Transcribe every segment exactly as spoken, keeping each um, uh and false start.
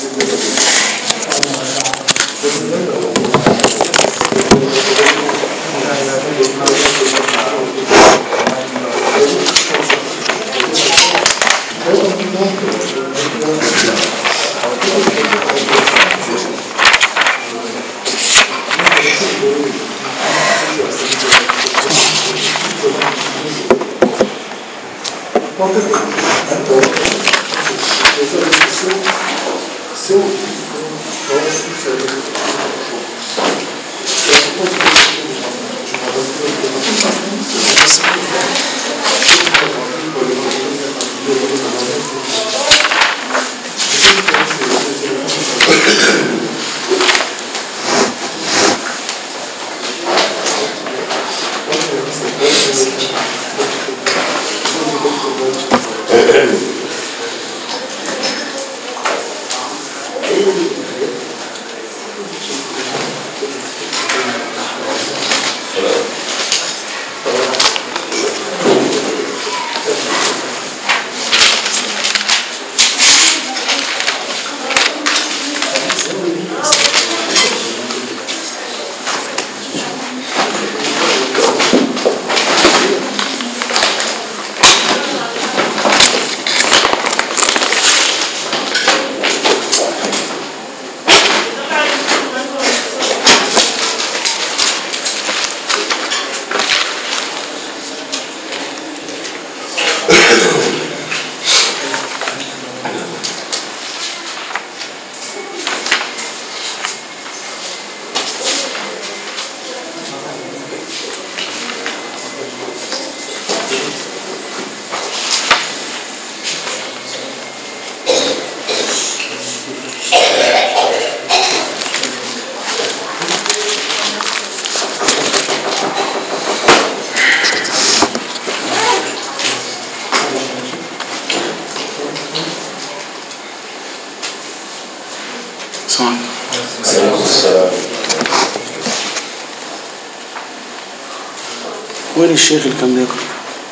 وين الشيخ اللي كان بيقرأ؟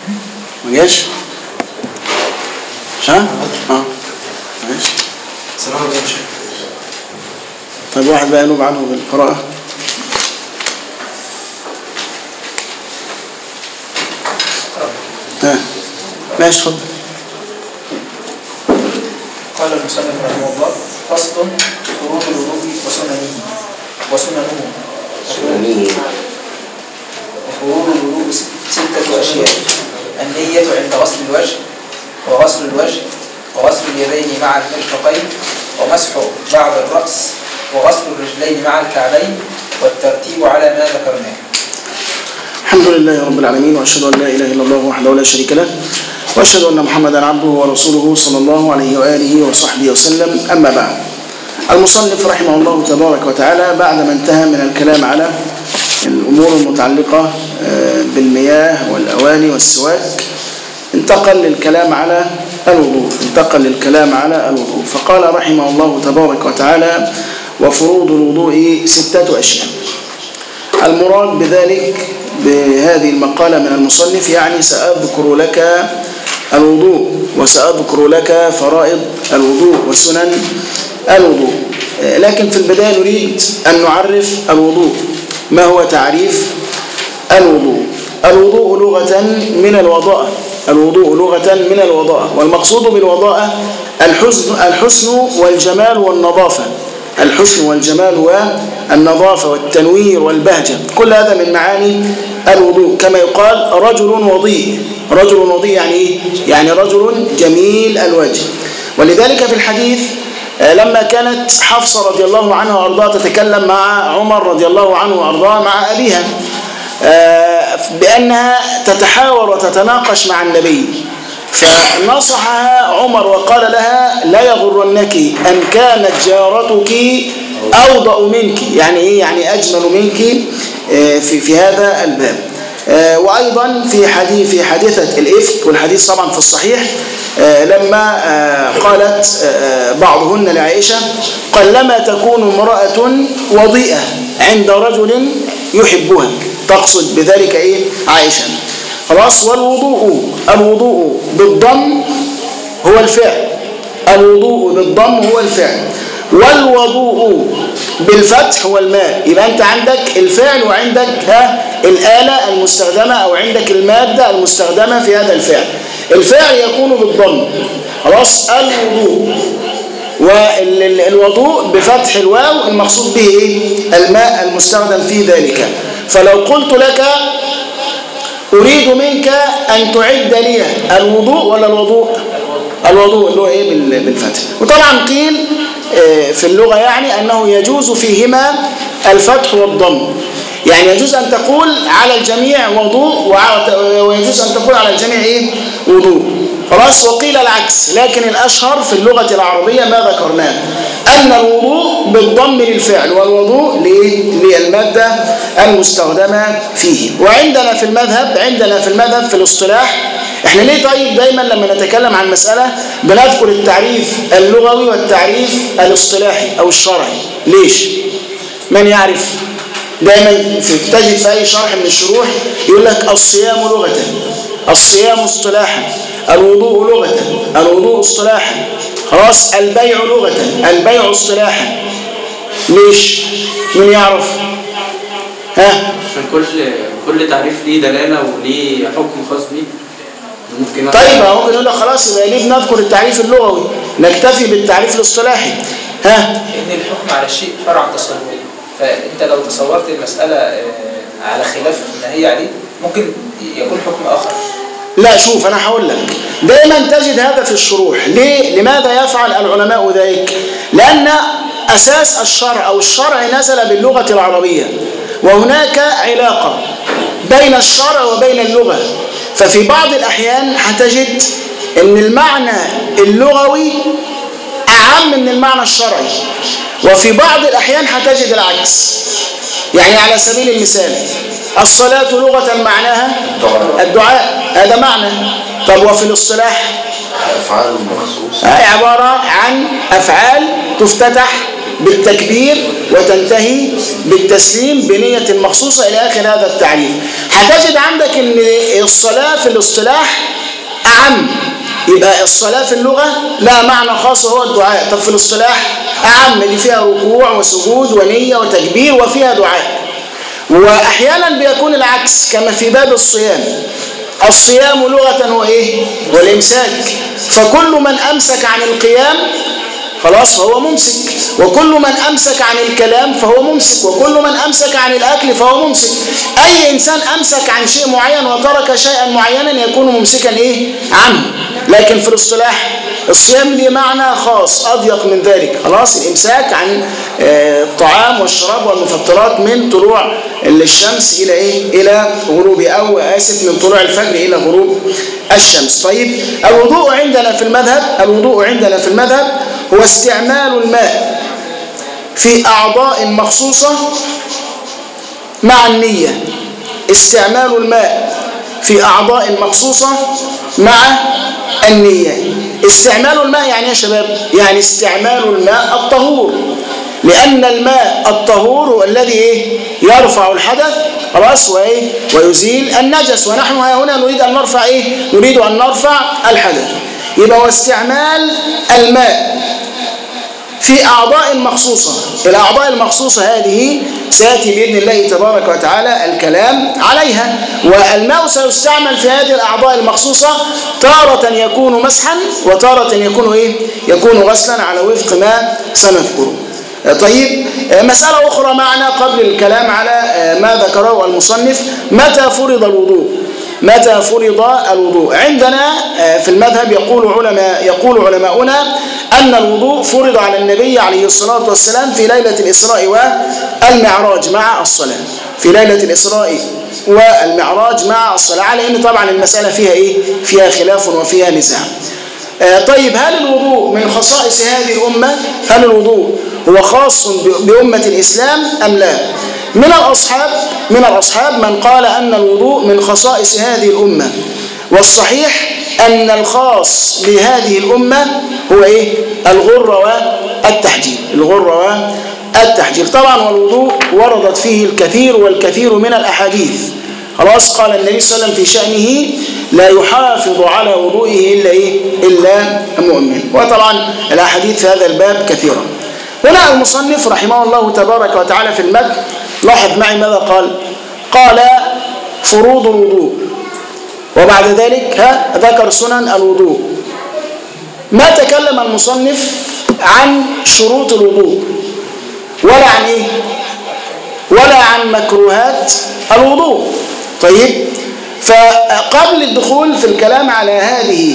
ما جاش؟ ها؟ اه ما جاش؟ سلام عليكم. طيب واحد بقى ينوب عنه بالقراءة. ها ماشي اتفضل. قال المصنف رحمه الله: فصل فروض الوضوء وسننه وسننه سننه وفروض الوضوء ستة أشياء: النية عند غسل الوجه، وغسل الوجه، وغسل اليدين مع المرفقين، ومسح بعض الرأس، وغسل الرجلين مع الكعبين، والترتيب على ما ذكرناه. الحمد لله رب العالمين، وأشهد أن لا إله إلا الله وحده لا شريك له، وأشهد أن محمدا عبده ورسوله صلى الله عليه وآله وصحبه وسلم. أما بعد، المصنف رحمه الله تبارك وتعالى بعدما انتهى من الكلام على الأمور المتعلقة بالمياه والأواني والسواك انتقل للكلام على الوضوء انتقل للكلام على الوضوء فقال رحمه الله تبارك وتعالى: وفروض الوضوء ستة أشياء. المراد بذلك بهذه المقالة من المصنف يعني سأذكر لك الوضوء، وسأذكر لك فرائض الوضوء وسنن الوضوء. لكن في البداية نريد أن نعرف الوضوء. ما هو تعريف الوضوء؟ الوضوء لغة من الوضاءة الوضوء لغة من الوضاءة والمقصود بالوضاءة الحسن الحسن والجمال والنظافة الحسن والجمال والنظافة والتنوير والبهجة، كل هذا من معاني الوضوء. كما يقال رجل وضيء رجل وضيء يعني إيه؟ يعني رجل جميل الوجه. ولذلك في الحديث لما كانت حفصة رضي الله عنها وأرضاها تتكلم مع عمر رضي الله عنه وأرضاه مع أبيها بأنها تتحاور وتتناقش مع النبي، فنصحها عمر وقال لها: لا يغرنك أن كانت جارتك أوضأ منك، يعني إيه؟ يعني أجمل منك في في هذا الباب. وأيضا في حديث في حادثة الإفك، والحديث طبعا في الصحيح، لما قالت بعضهن لعائشة: قلما تكون امرأة وضيئة عند رجل يحبها، تقصد بذلك إيه؟ عائشة. خلاص. والوضوء الوضوء بالضم هو الفعل الوضوء بالضم هو الفعل والوضوء بالفتح هو الماء. يبقى أنت عندك الفعل وعندك ها الآلة المستخدمة أو عندك المادة المستخدمة في هذا الفعل. الفعل يكون بالضم، خلاص، الوضوء، والوضوء بفتح الواو المقصود به إيه؟ الماء المستخدم في ذلك. فلو قلت لك أريد منك أن تعد لي الوضوء ولا الوضوء؟ الوضوء اللي هو إيه بالفتح. وطبعا قيل في اللغة يعني أنه يجوز فيهما الفتح والضم، يعني يجوز أن تقول على الجميع وضوء ويجوز أن تقول على الجميع إيه؟ وضوء، خلاص. وقيل العكس، لكن الأشهر في اللغة العربية ما ذكرناه، أن الوضوء بالضم للفعل والوضوء للمادة المستخدمة فيه. وعندنا في المذهب عندنا في المذهب في الاصطلاح، احنا ليه طيب دايما لما نتكلم عن مسألة بنذكر التعريف اللغوي والتعريف الاصطلاحي أو الشرعي؟ ليش؟ من يعرف؟ دايما تجد في أي شرح من الشروح يقول لك الصيام لغة، الصيام اصطلاحا، الوضوء لغة، الوضوء اصطلاحا، خلاص، البيع لغة، البيع اصطلاحا. ليش؟ من يعرف؟ ها؟ عشان كل كل تعريف ليه دلالة وليه حكم خاص بيه. ممكن طيب ممكن نقول لك خلاص يبقى ليه بنذكر التعريف اللغوي، نكتفي بالتعريف الاصطلاحي. ها؟ ان الحكم على الشيء فرع تصوري، فانت لو تصورت المسألة على خلاف ما هي عليه ممكن يكون حكم آخر. لا شوف أنا هقول لك، دائما تجد هذا في الشروح. ليه؟ لماذا يفعل العلماء ذلك؟ لأن أساس الشرع أو الشرع نزل باللغة العربية، وهناك علاقة بين الشرع وبين اللغة. ففي بعض الأحيان هتجد أن المعنى اللغوي أعم من المعنى الشرعي، وفي بعض الأحيان هتجد العكس. يعني على سبيل المثال الصلاة لغة معناها الدعاء، هذا معنى. طب وفي الاصطلاح أفعال مخصوصة، عبارة عن أفعال تفتتح بالتكبير وتنتهي بالتسليم بنية مخصوصة إلى آخر هذا التعريف. هتجد عندك أن الصلاة في الاصطلاح أعم، يبقى الصلاة في اللغة لها معنى خاص وهو الدعاء. طب في الاصطلاح أعم، اللي فيها ركوع وسجود ونية وتكبير وفيها دعاء. وأحيانا بيكون العكس كما في باب الصيام، الصيام لغة هو إيه؟ والإمساك. فكل من أمسك عن القيام خلاص فهو ممسك، وكل من أمسك عن الكلام فهو ممسك، وكل من أمسك عن الأكل فهو ممسك. أي إنسان أمسك عن شيء معين وترك شيئا معينا يكون ممسكا إيه؟ عنه. لكن في الاصطلاح الصيام ليه معنى خاص أضيق من ذلك، خلاص، الإمساك عن الطعام والشراب والمفطرات من طلوع الشمس إلى إيه؟ إلى غروب، أو آسف من طلوع الفجر إلى غروب الشمس. طيب الوضوء عندنا في المذهب، الوضوء عندنا في المذهب هو استعمال الماء في أعضاء مخصوصة مع النية. استعمال الماء في أعضاء مخصوصة مع النية. استعمال الماء يعني يا شباب، يعني استعمال الماء الطهور، لأن الماء الطهور هو الذي إيه؟ يرفع الحدث، خلاص، وإيه؟ ويزيل النجس، ونحن هنا نريد أن نرفع إيه؟ نريد أن نرفع الحدث. يبقى واستعمال الماء في أعضاء مخصوصة. الأعضاء المخصوصة هذه سيأتي بإذن الله تبارك وتعالى الكلام عليها. والماء سيستعمل في هذه الأعضاء المخصوصة تارة يكون مسحا وتارة يكون إيه؟ يكون غسلا على وفق ما سنذكره. طيب مسألة أخرى معنا قبل الكلام على ما ذكره المصنف، متى فرض الوضوء؟ متى فرض الوضوء؟ عندنا في المذهب يقول علماء يقول علماؤنا أن الوضوء فرض على النبي عليه الصلاة والسلام في ليلة الإسراء والمعراج مع الصلاة، في ليلة الإسراء والمعراج مع الصلاة، على أن طبعا المسألة فيها إيه؟ فيها خلاف وفيها نزاع. طيب هل الوضوء من خصائص هذه الأمة؟ هل الوضوء هو خاص بأمة الإسلام أم لا؟ من الأصحاب من الأصحاب من قال أن الوضوء من خصائص هذه الأمة، والصحيح أن الخاص بهذه الأمة هو إيه؟ الغر والتحجير، الغر والتحجير. طبعا والوضوء وردت فيه الكثير والكثير من الأحاديث، خلاص. قال النبي صلى الله عليه وسلم في شأنه لا يحافظ على وضوئه إلا إيه؟ إلا مؤمن. وطبعا الأحاديث في هذا الباب كثيرة. هنا المصنف رحمه الله تبارك وتعالى في المتن لاحظ معي ماذا قال. قال فروض الوضوء، وبعد ذلك ها ذكر سنن الوضوء. ما تكلم المصنف عن شروط الوضوء ولا عن ايه ولا عن مكروهات الوضوء. طيب، فقبل الدخول في الكلام على هذه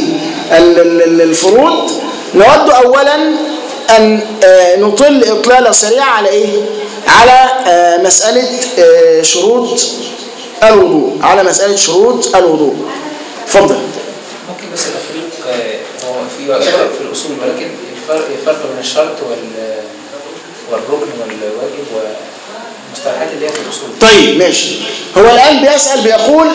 الفروض نود اولا ان نطل اطلاله سريعه على ايه على مساله شروط الوضوء على مساله شروط الوضوء. اتفضل. ممكن بس التفريق هو في في الاصول، ولكن الفرق الفرق بين الشرط والركن والواجب والمصطلحات اللي هي في الاصول. طيب ماشي. هو الان بيسال بيقول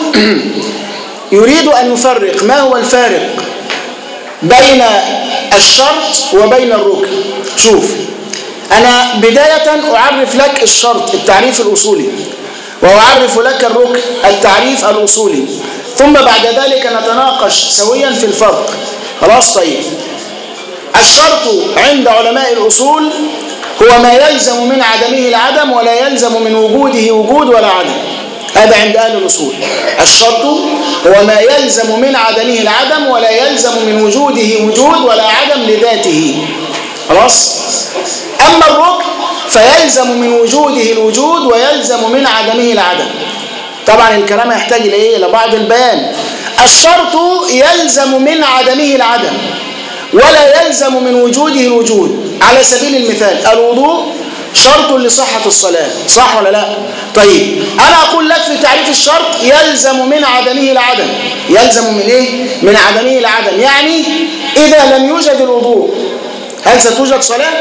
يريد ان يفرق ما هو الفارق بين الشرط وبين الركن. شوف، انا بدايه اعرف لك الشرط التعريف الاصولي، واعرف لك الركن التعريف الاصولي، ثم بعد ذلك نتناقش سويا في الفرق. خلاص؟ طيب، الشرط عند علماء الأصول هو ما يلزم من عدمه العدم ولا يلزم من وجوده وجود ولا عدم. هذا عند أهل الأصول. الشرط هو ما يلزم من عدمه العدم ولا يلزم من وجوده وجود ولا عدم لذاته. خلاص؟ أما الركن فيلزم من وجوده الوجود ويلزم من عدمه العدم. طبعا الكلام يحتاج إلى إيه؟ إلى بعض البيان. الشرط يلزم من عدمه العدم ولا يلزم من وجوده الوجود. على سبيل المثال الوضوء شرط لصحة الصلاة، صح ولا لا؟ طيب، أنا أقول لك في تعريف الشرط يلزم من عدمه العدم. يلزم من إيه؟ من عدمه العدم، يعني إذا لم يوجد الوضوء هل ستوجد صلاة؟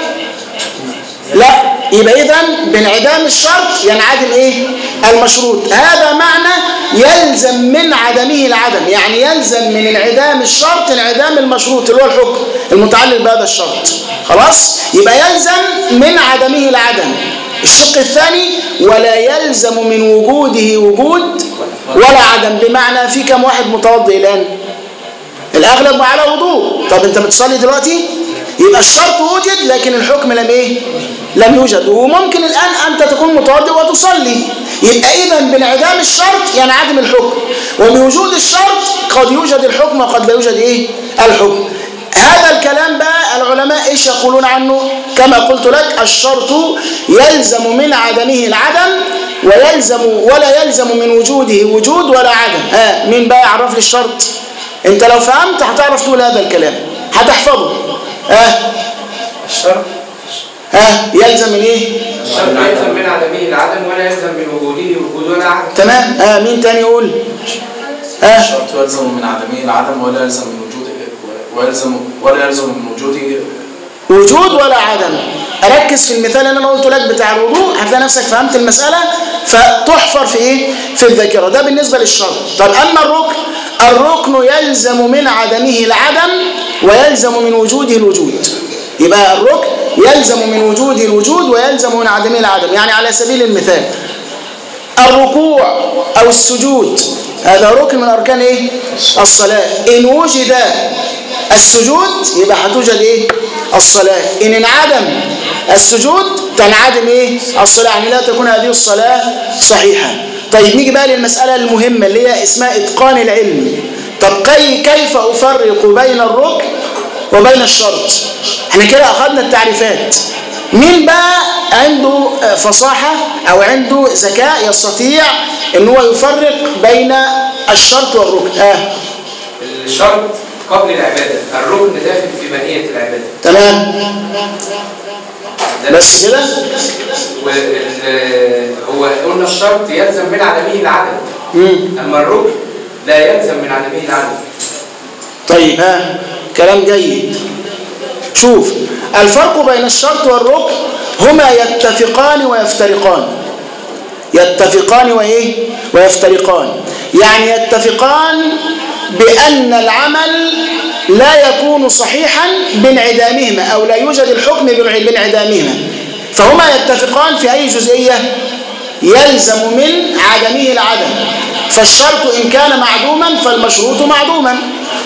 لا. يبقى إذن بانعدام الشرط ينعدم إيه؟ المشروط. هذا معنى يلزم من عدمه العدم، يعني يلزم من انعدام الشرط انعدام المشروط اللي هو الحكم المتعلق بهذا الشرط. خلاص؟ يبقى يلزم من عدمه العدم. الشق الثاني ولا يلزم من وجوده وجود ولا عدم، بمعنى في كم واحد متوضئ الآن؟ الأغلب على وضوء. طب أنت بتصلي دلوقتي؟ يبقى الشرط وجد لكن الحكم لم ايه؟ لم يوجد. وممكن الآن أنت تكون متوضئ وتصلي. يبقى إذا بانعدام الشرط ينعدم الحكم، وبوجود الشرط قد يوجد الحكم وقد لا يوجد ايه؟ الحكم. هذا الكلام بقى العلماء ايش يقولون عنه؟ كما قلت لك الشرط يلزم من عدمه العدم ويلزم ولا يلزم من وجوده وجود ولا عدم. ها مين بقى يعرف لي الشرط؟ انت لو فهمت هتعرف تقول هذا الكلام، هتحفظه. ها الشرط ها يلزم من ايه؟ الشرط يلزم من عدمه العدم ولا يلزم من وجوده وجود ولا عدم. تمام. ها مين تاني يقول؟ ها الشرط يلزم من عدمه العدم ولا يلزم من وجوده ويلزم ولا يلزم من وجوده وجود ولا عدم. ركز في المثال اللي انا قلته لك بتاع الوضوء، هتلاقي نفسك فهمت المساله فتحفر في ايه؟ في الذاكره. ده بالنسبه للشرط. طب اما الركن، الركن يلزم من عدمه العدم ويلزم من وجوده الوجود. يبقى الركن يلزم من وجوده الوجود ويلزم من عدمه العدم. يعني على سبيل المثال الركوع او السجود هذا ركن من اركان ايه؟ الصلاه. ان وجد السجود يبقى هتوجد ايه؟ الصلاه. ان انعدم السجود تنعدم ايه؟ الصلاه، يعني لا تكون هذه الصلاه صحيحه. طيب نيجي بقى للمساله المهمه اللي هي اسمها اتقان العلم. طب كيف افرق بين الركن وبين الشرط؟ احنا كده اخذنا التعريفات. مين بقى عنده فصاحه او عنده ذكاء يستطيع ان هو يفرق بين الشرط والركن؟ اه الشرط قبل العباده، الركن داخل في ماهيه العباده. تمام. بس كده؟ هو قلنا الشرط يلزم من عدمه العدم، اما الركن لا يلزم من عدمه العدم. طيب ها كلام جيد. شوف، الفرق بين الشرط والركن هما يتفقان ويفترقان. يتفقان وايه؟ ويفترقان. يعني يتفقان بأن العمل لا يكون صحيحا بانعدامهما أو لا يوجد الحكم بانعدامهما. فهما يتفقان في أي جزئية؟ يلزم من عدمه العدم. فالشرط إن كان معدوما فالمشروط معدوما،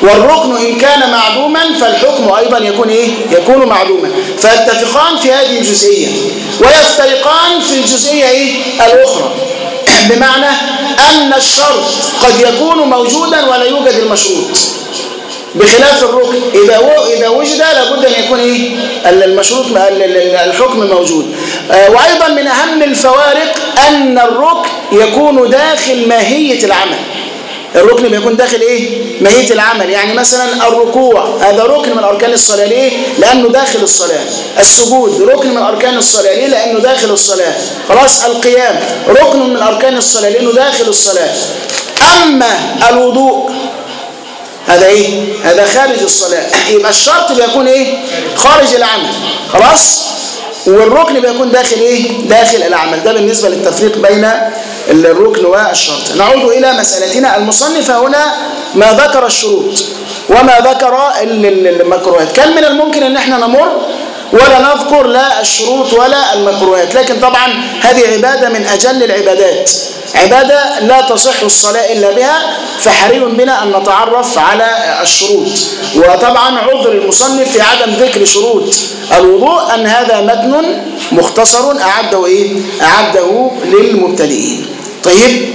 والركن إن كان معدوما فالحكم أيضا يكون إيه؟ يكون معدوما. فيتفقان في هذه الجزئية ويفترقان في الجزئية إيه؟ الأخرى، بمعنى أن الشرط قد يكون موجودا ولا يوجد المشروط، بخلاف الركن إذا إذا وجد لابد أن يكون إيه؟ المشروط الحكم موجود. وأيضا من أهم الفوارق أن الركن يكون داخل ماهية العمل. الركن بيكون داخل ايه؟ ماهية العمل. يعني مثلا الركوع هذا ركن من اركان الصلاة، ليه؟ لانه داخل الصلاة. السجود ركن من اركان الصلاة، ليه؟ لانه داخل الصلاة. خلاص. القيام ركن من اركان الصلاة لانه داخل الصلاة. اما الوضوء هذا ايه؟ هذا خارج الصلاة. يبقى الشرط بيكون ايه؟ خارج العمل. خلاص. والركن بيكون داخل ايه؟ داخل العمل. ده بالنسبة للتفريق بين الركن والشرط. نعود إلى مسألتنا. المصنف هنا ما ذكر الشروط وما ذكر المكروهات. كان من الممكن أن احنا نمر ولا نذكر لا الشروط ولا المكروهات، لكن طبعا هذه عبادة من أجل العبادات، عبادة لا تصح الصلاة إلا بها، فحري بنا أن نتعرف على الشروط. وطبعا عذر المصنف في عدم ذكر شروط الوضوء أن هذا متن مختصر أعده إيه؟ أعده للمبتدئين. طيب.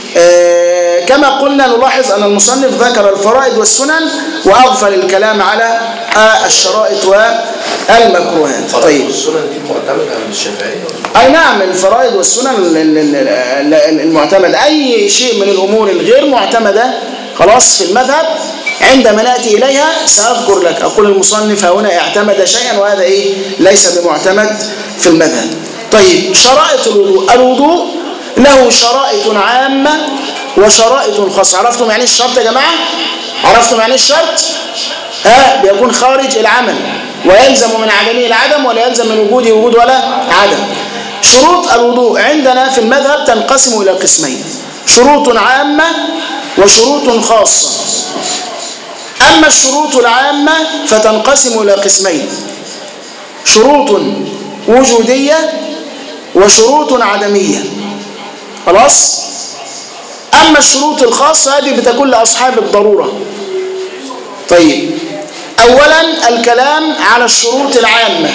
آه كما قلنا نلاحظ أن المصنف ذكر الفرائض والسنن وأغفل الكلام على آه الشرائط والمكروهات. طيب. السنن دي معتمدة عند الشافعية؟ أي نعم، الفرائض والسنن المعتمد. أي شيء من الأمور الغير معتمدة خلاص في المذهب عندما نأتي إليها سأذكر لك. أقول المصنف هنا اعتمد شيئا وهذا إيه؟ ليس بمعتمد في المذهب. طيب. شرائط الوضوء. الوضوء له شرائط عامة وشرائط خاصة. عرفتم يعني الشرط يا جماعة؟ عرفتم يعني الشرط؟ ها بيكون خارج العمل ويلزم من عدمه العدم ولا يلزم من وجوده وجود ولا عدم. شروط الوضوء عندنا في المذهب تنقسم إلى قسمين: شروط عامة وشروط خاصة. أما الشروط العامة فتنقسم إلى قسمين: شروط وجودية وشروط عدمية. خلاص. أما الشروط الخاصة هذه بتكون لأصحاب الضرورة. طيب. أولا الكلام على الشروط العامة.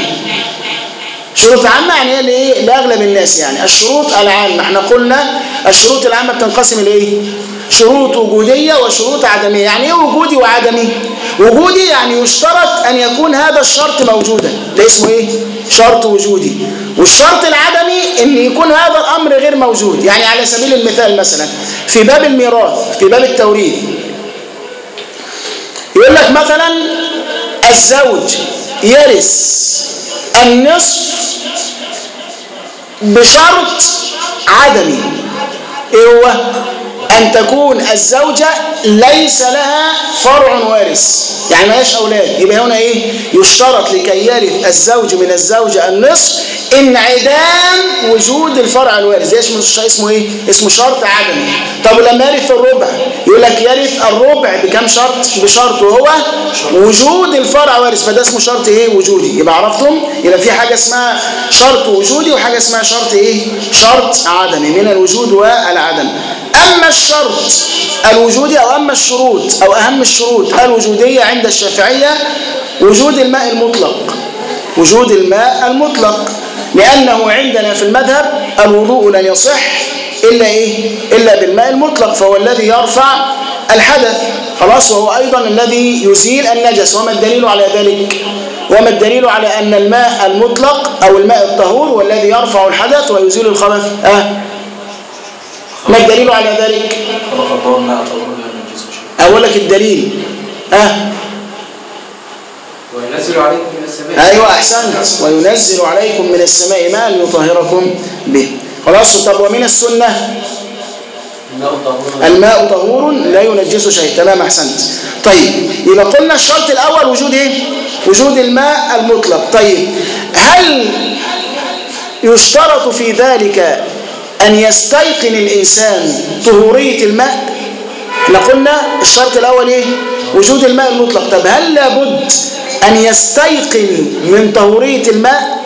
شروط عامة يعني هي لإيه؟ لأغلب الناس. يعني الشروط العامة احنا قلنا الشروط العامة بتنقسم لإيه؟ شروط وجودية وشروط عدمية. يعني إيه وجودي وعدمي؟ وجودي يعني يشترط أن يكون هذا الشرط موجودا، ده اسمه إيه؟ شرط وجودي. والشرط العدمي أن يكون هذا الأمر غير موجود. يعني على سبيل المثال مثلا في باب الميراث، في باب التوريث، يقول لك مثلا الزوج يرث النصف بشرط عدمي. ايه هو؟ ان تكون الزوجة ليس لها فرع وارث، يعني ما هيش اولاد. يبقى هنا ايه؟ يشترط لكي يرث الزوج من الزوجة النصف انعدام وجود الفرع الوارث. ده اسمه اسمه ايه؟ اسمه شرط عدمي. طب لما يرث الربع يقول لك يرث الربع بكم شرط؟ بشرط وهو وجود الفرع وارث، فده اسمه شرط ايه؟ وجودي. يبقى عرفتم؟ يبقى في حاجة اسمها شرط وجودي وحاجة اسمها شرط ايه؟ شرط عدمي، من الوجود والعدم. اما الشرط الوجودي او اما الشروط او اهم الشروط الوجودية عند الشافعية وجود الماء المطلق. وجود الماء المطلق، لأنه عندنا في المذهب الوضوء لن يصح إلا إيه؟ إلا بالماء المطلق، فهو الذي يرفع الحدث. خلاص. وهو أيضا الذي يزيل النجس. وما الدليل على ذلك؟ وما الدليل على أن الماء المطلق أو الماء الطهور هو الذي يرفع الحدث ويزيل الخبث؟ أه؟ ما الدليل على ذلك؟ أقول لك الدليل. أه؟ وينزل عليكم من السماء. أيوة أحسنت. وينزل عليكم من السماء ماء ليطهركم به. خلاص. طب ومن السنة؟ الماء طهور لا ينجس شيء. تمام. أحسنت. طيب. يبقى قلنا الشرط الأول وجود إيه؟ وجود الماء المطلق. طيب. هل يشترط في ذلك أن يستيقن الإنسان طهورية الماء؟ احنا قلنا الشرط الأول إيه؟ وجود الماء المطلق. طب هل لابد أن يستيقن من طهورية الماء؟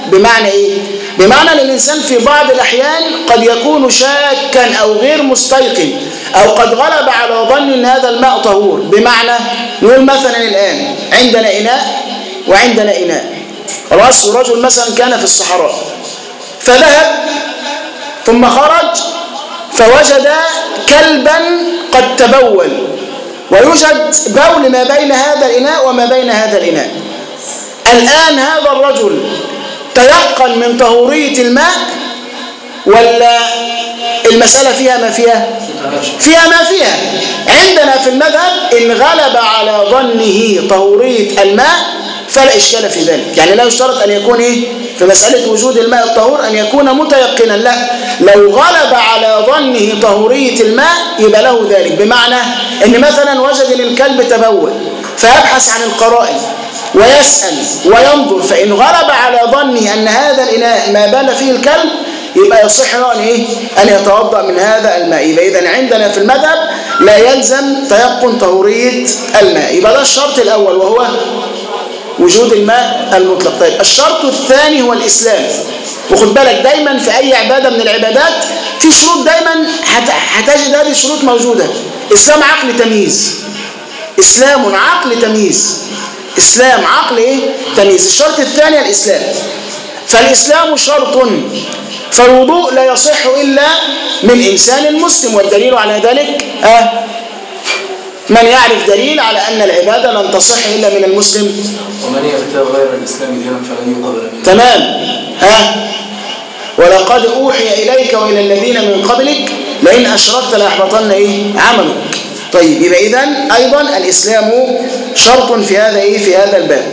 بمعنى إيه؟ بمعنى أن الإنسان في بعض الأحيان قد يكون شاكا أو غير مستيقن أو قد غلب على ظن أن هذا الماء طهور. بمعنى نقول مثلا الآن عندنا إناء وعندنا إناء، خلاص، ورجل مثلا كان في الصحراء فذهب ثم خرج فوجد كلبا قد تبول، ويوجد بول ما بين هذا الإناء وما بين هذا الإناء. الآن هذا الرجل تيقن من طهورية الماء ولا المسألة فيها ما فيها؟ فيها ما فيها. عندنا في المذهب إن غلب على ظنه طهورية الماء فلا إشكال في ذلك. يعني لا يشترط أن يكون إيه في مسألة وجود الماء الطهور أن يكون متيقنا، لا، لو غلب على ظنه طهورية الماء يبقى له ذلك. بمعنى أن مثلا وجد للكلب تبول فيبحث عن القرائن ويسأل وينظر، فإن غلب على ظنه أن هذا الإناء ما بال فيه الكلب يبقى يصح له أن إيه؟ أن يتوضأ من هذا الماء. يبقى إذن عندنا في المذهب لا يلزم تيقن طهورية الماء. يبقى ده الشرط الأول وهو وجود الماء المطلق. طيب الشرط الثاني هو الإسلام. وخد بالك دايما في أي عبادة من العبادات في شروط دايما هتجد هذه الشروط موجودة. إسلام عقل تمييز، إسلام عقل تمييز، إسلام عقل إيه؟ تمييز. الشرط الثاني الإسلام. فالإسلام شرط، فالوضوء لا يصح إلا من إنسان مسلم، والدليل على ذلك آه من يعرف دليل على أن العبادة لن تصح إلا من المسلم؟ ومن يبتغي غير الإسلام دينا فلن يقبل منه. تمام. ها ولقد أوحي إليك وإلى الذين من قبلك لئن أشركت ليحبطن إيه عملك. طيب يبقى إذن أيضا الإسلام شرط في هذا إيه في هذا الباب،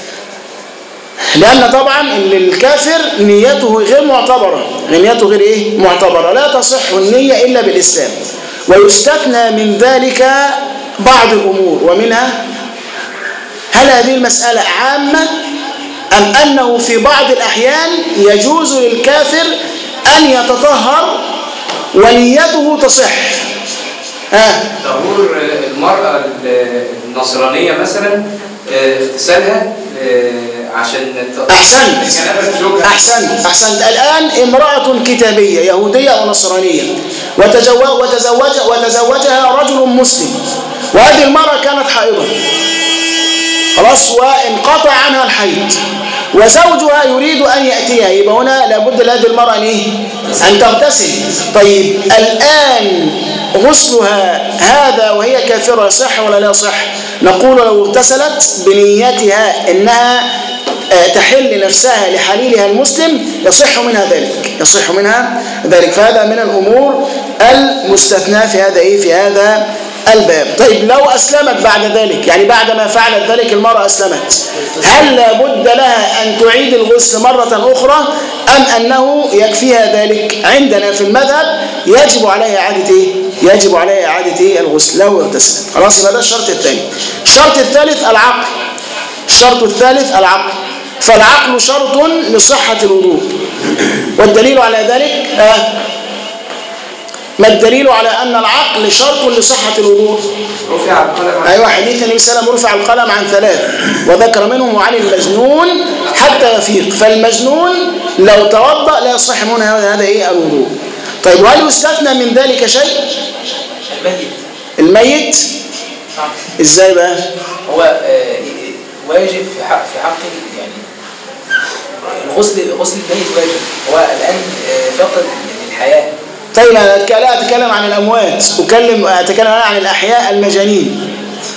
لأن طبعا إن الكافر نيته غير معتبرة، نيته غير إيه معتبرة، لا تصح النية إلا بالإسلام. ويستثنى من ذلك بعض الأمور، ومنها هل هذه المسألة عامة أم أنه في بعض الأحيان يجوز للكافر أن يتطهر ونيته تصح. آه. طهور المرأة النصرانية مثلا اغتسالها عشان أحسنت أحسنت أحسنت الآن امرأة كتابية يهودية أو نصرانية وتزوج وتزوج وتزوجها رجل مسلم، وهذه المرأة كانت حائضة خلاص وانقطع عنها الحيض وزوجها يريد أن يأتيها، يبقى هنا لابد لهذه المرأة أن إيه؟ أن تغتسل. طيب الآن غسلها هذا وهي كافرة صح ولا لا صح؟ نقول لو اغتسلت بنيتها إنها تحل نفسها لحليلها المسلم يصح منها ذلك، يصح منها ذلك. فهذا من الأمور المستثنى في هذا إيه في هذا الباب. طيب لو أسلمت بعد ذلك، يعني بعد ما فعلت ذلك المرأة أسلمت، هل لابد لها أن تعيد الغسل مرة أخرى أم أنه يكفيها ذلك؟ عندنا في المذهب يجب عليها إعادة إيه؟ يجب عليها إعادة إيه؟ الغسل لو اغتسلت. خلاص يبقى ده الشرط الثاني. الشرط الثالث العقل. الشرط الثالث العقل. فالعقل شرط لصحة الوضوء، والدليل على ذلك آه ما الدليل على أن العقل شرط لصحة الوضوء؟ رفع القلم عن أيوة حديث النبي صلى الله عليه وسلم رفع القلم عن ثلاث وذكر منهم وعن المجنون حتى يفيق. فالمجنون لو توضأ لا يصح منه هذا إيه الوضوء. طيب وهل يستثنى من ذلك شيء؟ الميت. الميت إزاي بقى؟ هو واجب في حق في حق يعني الغسل غسل الميت واجب. هو الآن فقد الحياة. طيب أنا لا أتكلم عن الأموات، أتكلم أتكلم عن الأحياء المجانين.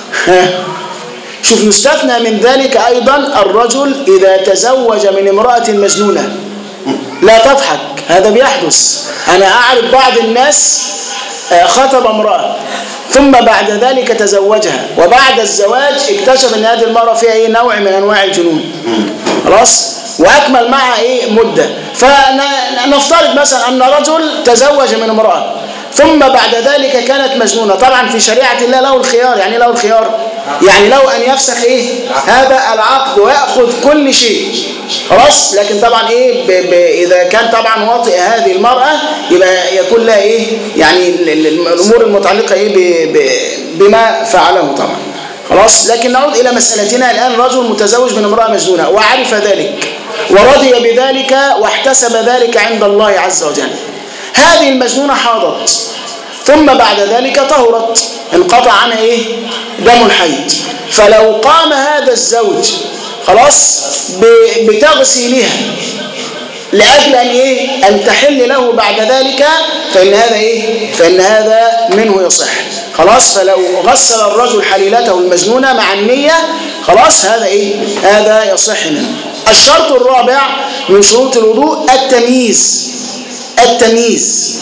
شوف يستثنى من ذلك أيضا الرجل إذا تزوج من امرأة مجنونة. لا تضحك، هذا بيحدث. أنا أعرف بعض الناس خطب امرأة ثم بعد ذلك تزوجها، وبعد الزواج اكتشف أن هذه المرأة فيها أي نوع من أنواع الجنون خلاص، وأكمل معها إيه مدة. فنفترض مثلا أن رجل تزوج من امرأة ثم بعد ذلك كانت مجنونة. طبعا في شريعة الله له الخيار. يعني له الخيار يعني له أن يفسخ إيه هذا العقد ويأخذ كل شيء خلاص. لكن طبعا إيه ب ب إذا كان طبعا واطئ هذه المرأة يبقى يكون لها إيه يعني الأمور المتعلقة إيه ب ب بما فعله طبعا خلاص. لكن نعود إلى مسألتنا الآن. رجل متزوج من امرأة مجنونة وعرف ذلك ورضي بذلك واحتسب ذلك عند الله عز وجل. هذه المجنونة حاضت ثم بعد ذلك طهرت، انقطع عنها ايه؟ دم الحيض. فلو قام هذا الزوج خلاص بتغسيلها لأجل أن إيه؟ أن تحل له بعد ذلك، فإن هذا إيه؟ فإن هذا منه يصح. خلاص، فلو غسل الرجل حليلته المجنونة مع النية خلاص هذا إيه؟ هذا يصح منه. الشرط الرابع من شروط الوضوء التمييز. التمييز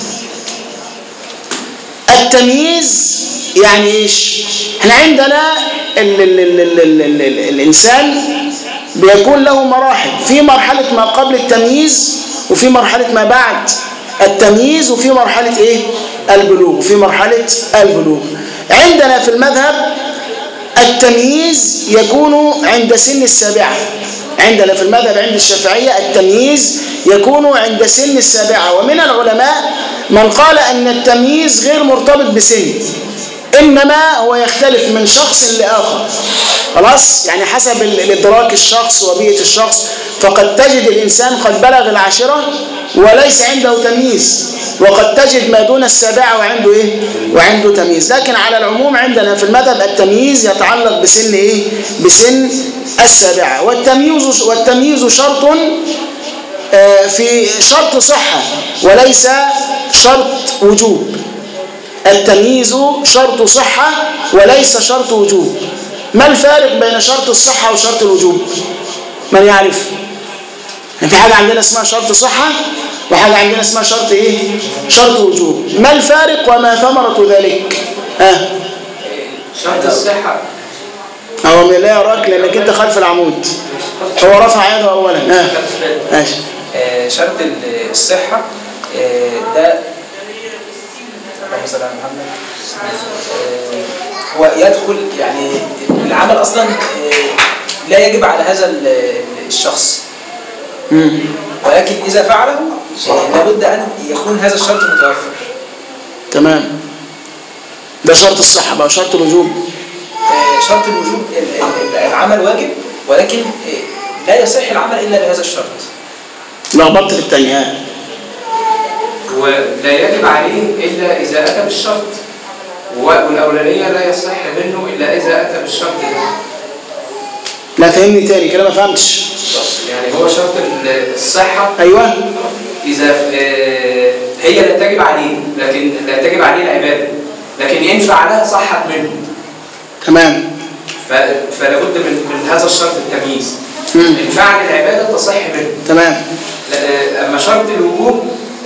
التمييز يعني إيش؟ إحنا عندنا ال ال ال ال ال ال ال الإنسان بيكون له مراحل، في مرحلة ما قبل التمييز، وفي مرحلة ما بعد التمييز، وفي مرحلة إيه؟ البلوغ، وفي مرحلة البلوغ. عندنا في المذهب التمييز يكون عند سن السابعة. عندنا في المذهب عند الشافعية التمييز يكون عند سن السابعة. ومن العلماء من قال أن التمييز غير مرتبط بسن، إنما هو يختلف من شخص لآخر. خلاص، يعني حسب الإدراك الشخص وبيئة الشخص. فقد تجد الإنسان قد بلغ العاشرة وليس عنده تمييز، وقد تجد ما دون السابعة وعنده إيه؟ وعنده تمييز. لكن على العموم عندنا في المذهب التمييز يتعلق بسن إيه؟ بسن السابعة. والتمييز والتمييز شرط في شرط صحة وليس شرط وجوب. التمييز شرط صحة وليس شرط وجوب. ما الفارق بين شرط الصحة وشرط الوجوب؟ من يعرف؟ في حاجة عندنا اسمها شرط صحة وحاجة عندنا اسمها شرط ايه؟ شرط وجوب. ما الفارق وما ثمرة ذلك؟ ها؟ شرط الصحة هو لا يراك لأنك انت خلف العمود. هو رفع يده أولا. ها؟ ماشي. شرط الصحة ده مثلا محمد هو يدخل، يعني العمل أصلا لا يجب على هذا الشخص، ولكن إذا فعله لابد أن يكون هذا الشرط متوفر. تمام. ده شرط الصحة. بقى شرط الوجوب، شرط الوجوب العمل واجب ولكن لا يصح العمل إلا بهذا الشرط. لخبطت في التانية. ولا يجب عليه إلا إذا أتى بالشرط، والأولانية لا يصح منه إلا إذا أتى بالشرط ده. لا فهمني تاني كده، ما فهمتش. يعني هو شرط الصحة أيوة إذا هي لا تجب عليه، لكن لا تجب عليه العبادة، لكن ينفع لها صحت منه. تمام. فلا بد من من هذا الشرط التمييز. إن فعل العبادة تصح منه. تمام. أما شرط الوجوب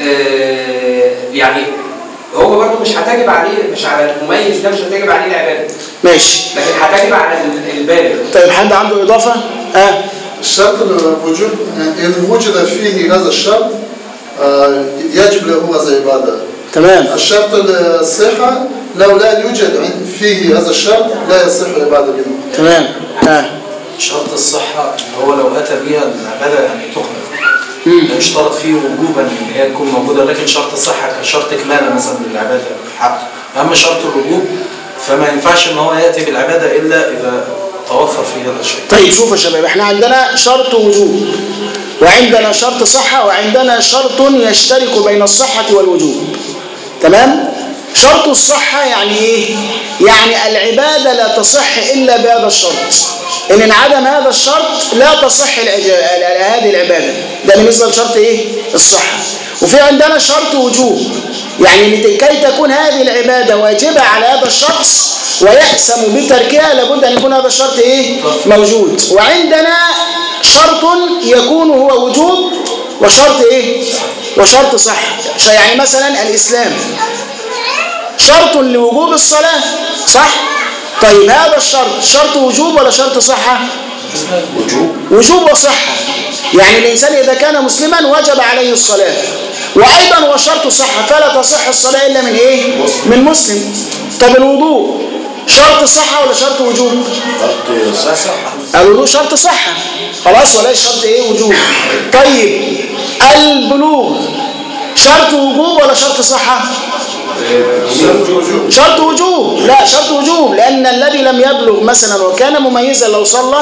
يعني هو برضه مش هتجب عليه، مش على المميز ده مش هتجب عليه العبادة. ماشي. لكن هتجب على البالغ. طيب حد عنده إضافة؟ آه. الشرط الوجوب إن وجد فيه هذا الشرط يجب له هذا العبادة. تمام. الشرط الصحة لو لا يوجد فيه هذا الشرط لا يصح العبادة منه. تمام. آه. شرط الصحة هو لو أتى بها العبادة يعني تكمل، لا يشترط فيه وجوبا ان هي تكون موجوده، لكن شرط الصحه كشرط كماله مثلا للعباده حق. اما شرط الوجوب فما ينفعش ان هو ياتي بالعباده الا اذا توفر فيه هذا الشيء. طيب شوفوا يا شباب، احنا عندنا شرط وجوب وعندنا شرط صحه وعندنا شرط يشترك بين الصحه والوجوب. تمام؟ شرط الصحه يعني ايه؟ يعني العباده لا تصح الا بهذا الشرط. ان انعدم هذا الشرط لا تصح هذه العباده. ده بالنسبه لشرط ايه؟ الصحه. وفي عندنا شرط وجوب، يعني لكي تكون هذه العباده واجبه على هذا الشخص ويأسم بتركها لابد ان يكون هذا الشرط ايه؟ موجود. وعندنا شرط يكون هو وجوب وشرط ايه؟ وشرط صحه. يعني مثلا الاسلام شرط لوجوب الصلاه، صح؟ طيب هذا الشرط شرط وجوب ولا شرط صحة؟ وجوب. وجوب وصحة. يعني الإنسان إذا كان مسلما وجب عليه الصلاة، وأيضا هو شرط صحة، فلا تصح الصلاة إلا من إيه؟ من مسلم. طب الوضوء شرط صحة ولا شرط وجوب؟ شرط صحة. الوضوء شرط صحة خلاص، ولا شرط إيه؟ وجوب. طيب البلوغ شرط وجوب ولا شرط صحة؟ شرط وجوب. شرط وجوب. لا شرط وجوب، لأن الذي لم يبلغ مثلا وكان مميزا لو صلى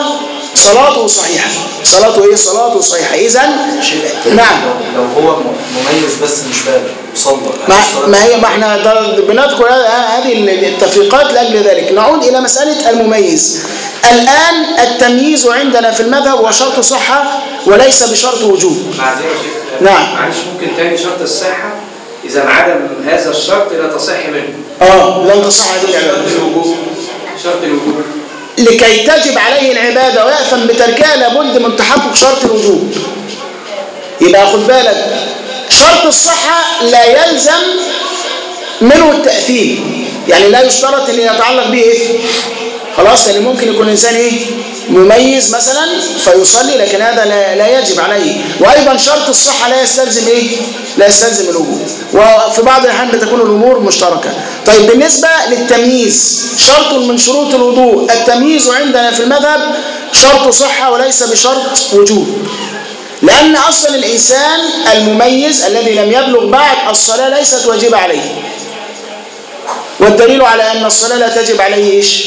صلاته صحيحة. صلاته ايه؟ صلاته صحيحة. إذن نعم. لو هو مميز بس مش بالغ وصلى ما, ما هي ما احنا بنذكر هذه التفريقات لأجل ذلك. نعود إلى مسألة المميز. الآن التمييز عندنا في المذهب وشرط صحة وليس بشرط وجوب. معذرة يا شيخ. نعم. معلش ممكن تاني شرط الصحة إذا عدم هذا الشرط لا تصح منه. اه لن تصح هذه العبادة. الوجوب. شرط الوجوب. لكي تجب عليه العبادة ويأثم بتركها لابد من تحقق شرط الوجوب. يبقى خد بالك شرط الصحة لا يلزم منه التأثيم، يعني لا يشترط ان يتعلق به إثم. خلاص، لأن ممكن يكون إنسان إيه؟ مميز مثلا فيصلي لكن هذا لا, لا يجب عليه. وأيضا شرط الصحة لا يستلزم إيه؟ لا يستلزم الوجوب، وفي بعض الأحيان بتكون الأمور مشتركة. طيب بالنسبة للتمييز شرط من شروط الوضوء. التمييز عندنا في المذهب شرط صحة وليس بشرط وجوب، لأن أصلا الإنسان المميز الذي لم يبلغ بعد الصلاة ليست واجبة عليه. والدليل على أن الصلاة لا تجب عليه إيش؟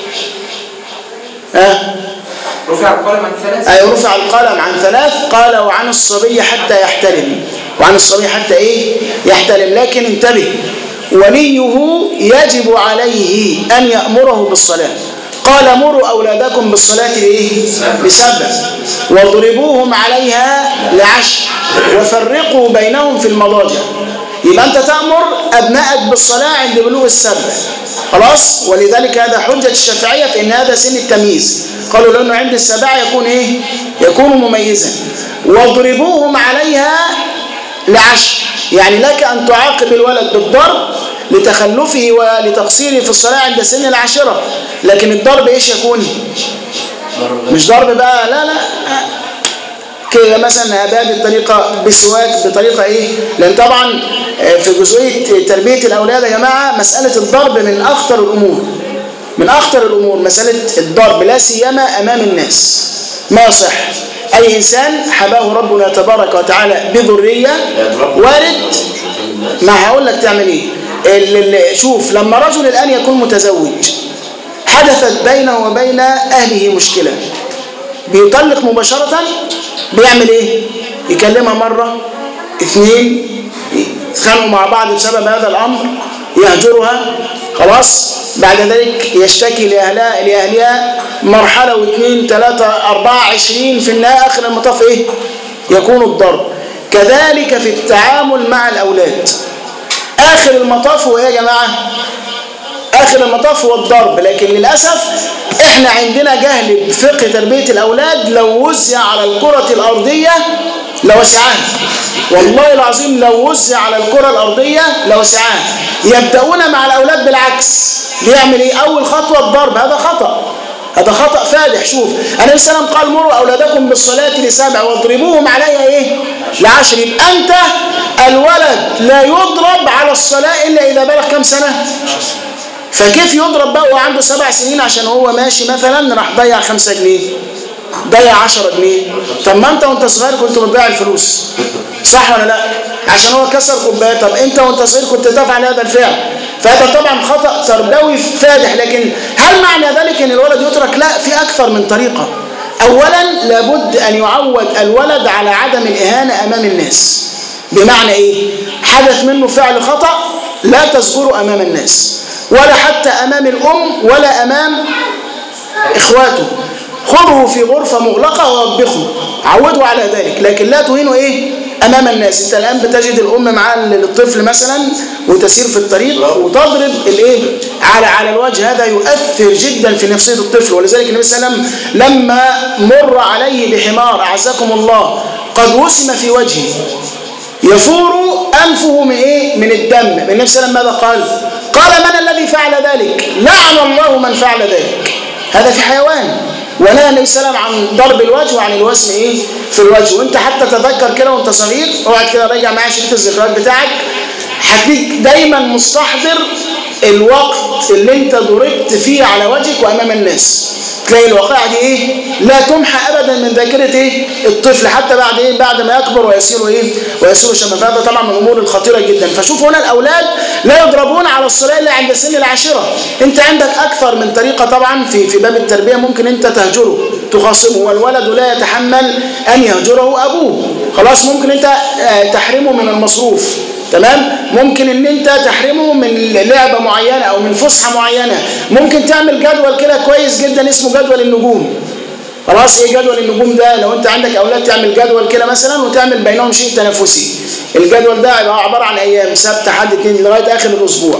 أه؟ رفع القلم عن ثلاث. أي رفع القلم عن ثلاث. قال وعن الصبي حتى يحتلم. وعن الصبي حتى إيه؟ يحتلم. لكن انتبه، وليه يجب عليه أن يأمره بالصلاة. قال مروا أولادكم بالصلاة لإيه؟ لسبع واضربوهم عليها لعشر وفرقوا بينهم في المضاجع. يبقى أنت تأمر أبنائك بالصلاة عند بلوغ السبع. خلاص، ولذلك هذا حجة الشافعية في أن هذا سن التمييز. قالوا لأنه عند السبع يكون إيه؟ يكون مميزا. واضربوهم عليها لعشر، يعني لك أن تعاقب الولد بالضرب لتخلفه ولتقصيره في الصلاة عند سن العاشرة. لكن الضرب إيش يكون؟ مش ضرب بقى، لا لا كده مثلا هذه الطريقة بسواك بطريقة إيه؟ لأن طبعا في جزئية تربية الأولاد يا جماعة مسألة الضرب من أخطر الأمور. من أخطر الأمور مسألة الضرب، لا سيما أمام الناس. ما يصح أي إنسان حباه ربنا تبارك وتعالى بذرية وارد. ما هقول لك تعمل إيه. شوف لما رجل الآن يكون متزوج حدثت بينه وبين أهله مشكلة، بيطلق مباشرة. بيعمل إيه؟ يكلمها مرة اثنين، يتخانقوا مع بعض بسبب هذا الأمر، يهجرها. خلاص، بعد ذلك يشتكي لأهلها, لأهلها مرحلة واثنين ثلاثة أربعة عشرين، في النهاية آخر المطاف إيه؟ يكون الضرب. كذلك في التعامل مع الأولاد آخر المطاف هو إيه يا جماعة؟ آخر المطاف هو الضرب. لكن للأسف إحنا عندنا جهل بفقه تربية الأولاد. لو وزع على الكرة الأرضية لوسعها، والله العظيم لو وزع على الكرة الأرضية لوسعها. يبدأون مع الأولاد بالعكس. بيعمل إيه؟ أول خطوة الضرب. هذا خطأ، هذا خطأ فادح. شوف النبي صلى الله عليه وسلم قال مروا أولادكم بالصلاة لسبع واضربوهم عليها إيه؟ لعشر. يبقى أنت الولد لا يضرب على الصلاة إلا إذا بلغ كم سنة؟ فكيف يضرب بقى وهو عنده سبع سنين عشان هو ماشي مثلا راح ضيع خمسة جنيه، ضيع عشرة جنيه؟ طب ما انت وانت صغير كنت بتضيع الفلوس، صح ولا لا؟ عشان هو كسر كوبايه. طب انت وانت صغير كنت تفعل هذا الفعل. فهذا طبعا خطأ تربوي فادح. لكن هل معنى ذلك ان الولد يترك؟ لا، في اكثر من طريقة. اولا لابد ان يعود الولد على عدم الاهانة امام الناس. بمعنى ايه؟ حدث منه فعل خطأ لا تذكره امام الناس، ولا حتى امام الام ولا امام اخواته. خذه في غرفة مغلقة ووبخه، عودوا على ذلك. لكن لا تهينوا ايه؟ امام الناس. انت الان بتجد الام مع الطفل مثلا وتسير في الطريق وتضرب الايه على على الوجه. هذا يؤثر جدا في نفسية الطفل. ولذلك النبي صلى الله عليه وسلم لما مر عليه بحمار اعزكم الله قد وسم في وجهه يفور انفه من ايه؟ من الدم. النبي صلى الله عليه وسلم ماذا قال؟ قال من الذي فعل ذلك؟ لعن الله من فعل ذلك. هذا في حيوان. ونهى النبي صلى الله عليه وسلم عن ضرب الوجه وعن الوسم ايه؟ في الوجه. وانت حتى تذكر كده وانت صغير، اقعد كده راجع معايا شريط الذكريات بتاعك، هتلاقيك دايما مستحضر الوقت اللي انت ضربت فيه على وجهك وامام الناس. تلاقي الواقعة دي ايه لا تمحى ابدا من ذاكرة ايه الطفل حتى بعد ايه بعد ما يكبر ويصير ايه ويصير شباب. هذا طبعا من الامور الخطيرة جدا. فشوف هنا الاولاد لا يضربون على الصلاة الا عند سن العاشرة. انت عندك اكثر من طريقة طبعا في في باب التربية، ممكن انت تهجره تخاصمه، والولد لا يتحمل ان يهجره ابوه. خلاص ممكن انت تحرمه من المصروف، تمام، ممكن ان انت تحرمه من لعبة معينة او من فسحة معينة، ممكن تعمل جدول كده كويس جدا اسمه جدول النجوم. خلاص ايه جدول النجوم ده؟ لو انت عندك اولاد تعمل جدول كده مثلا وتعمل بينهم شيء تنافسي. الجدول ده يبقى عبارة عن ايام سبت حد اثنين لغاية اخر الاسبوع،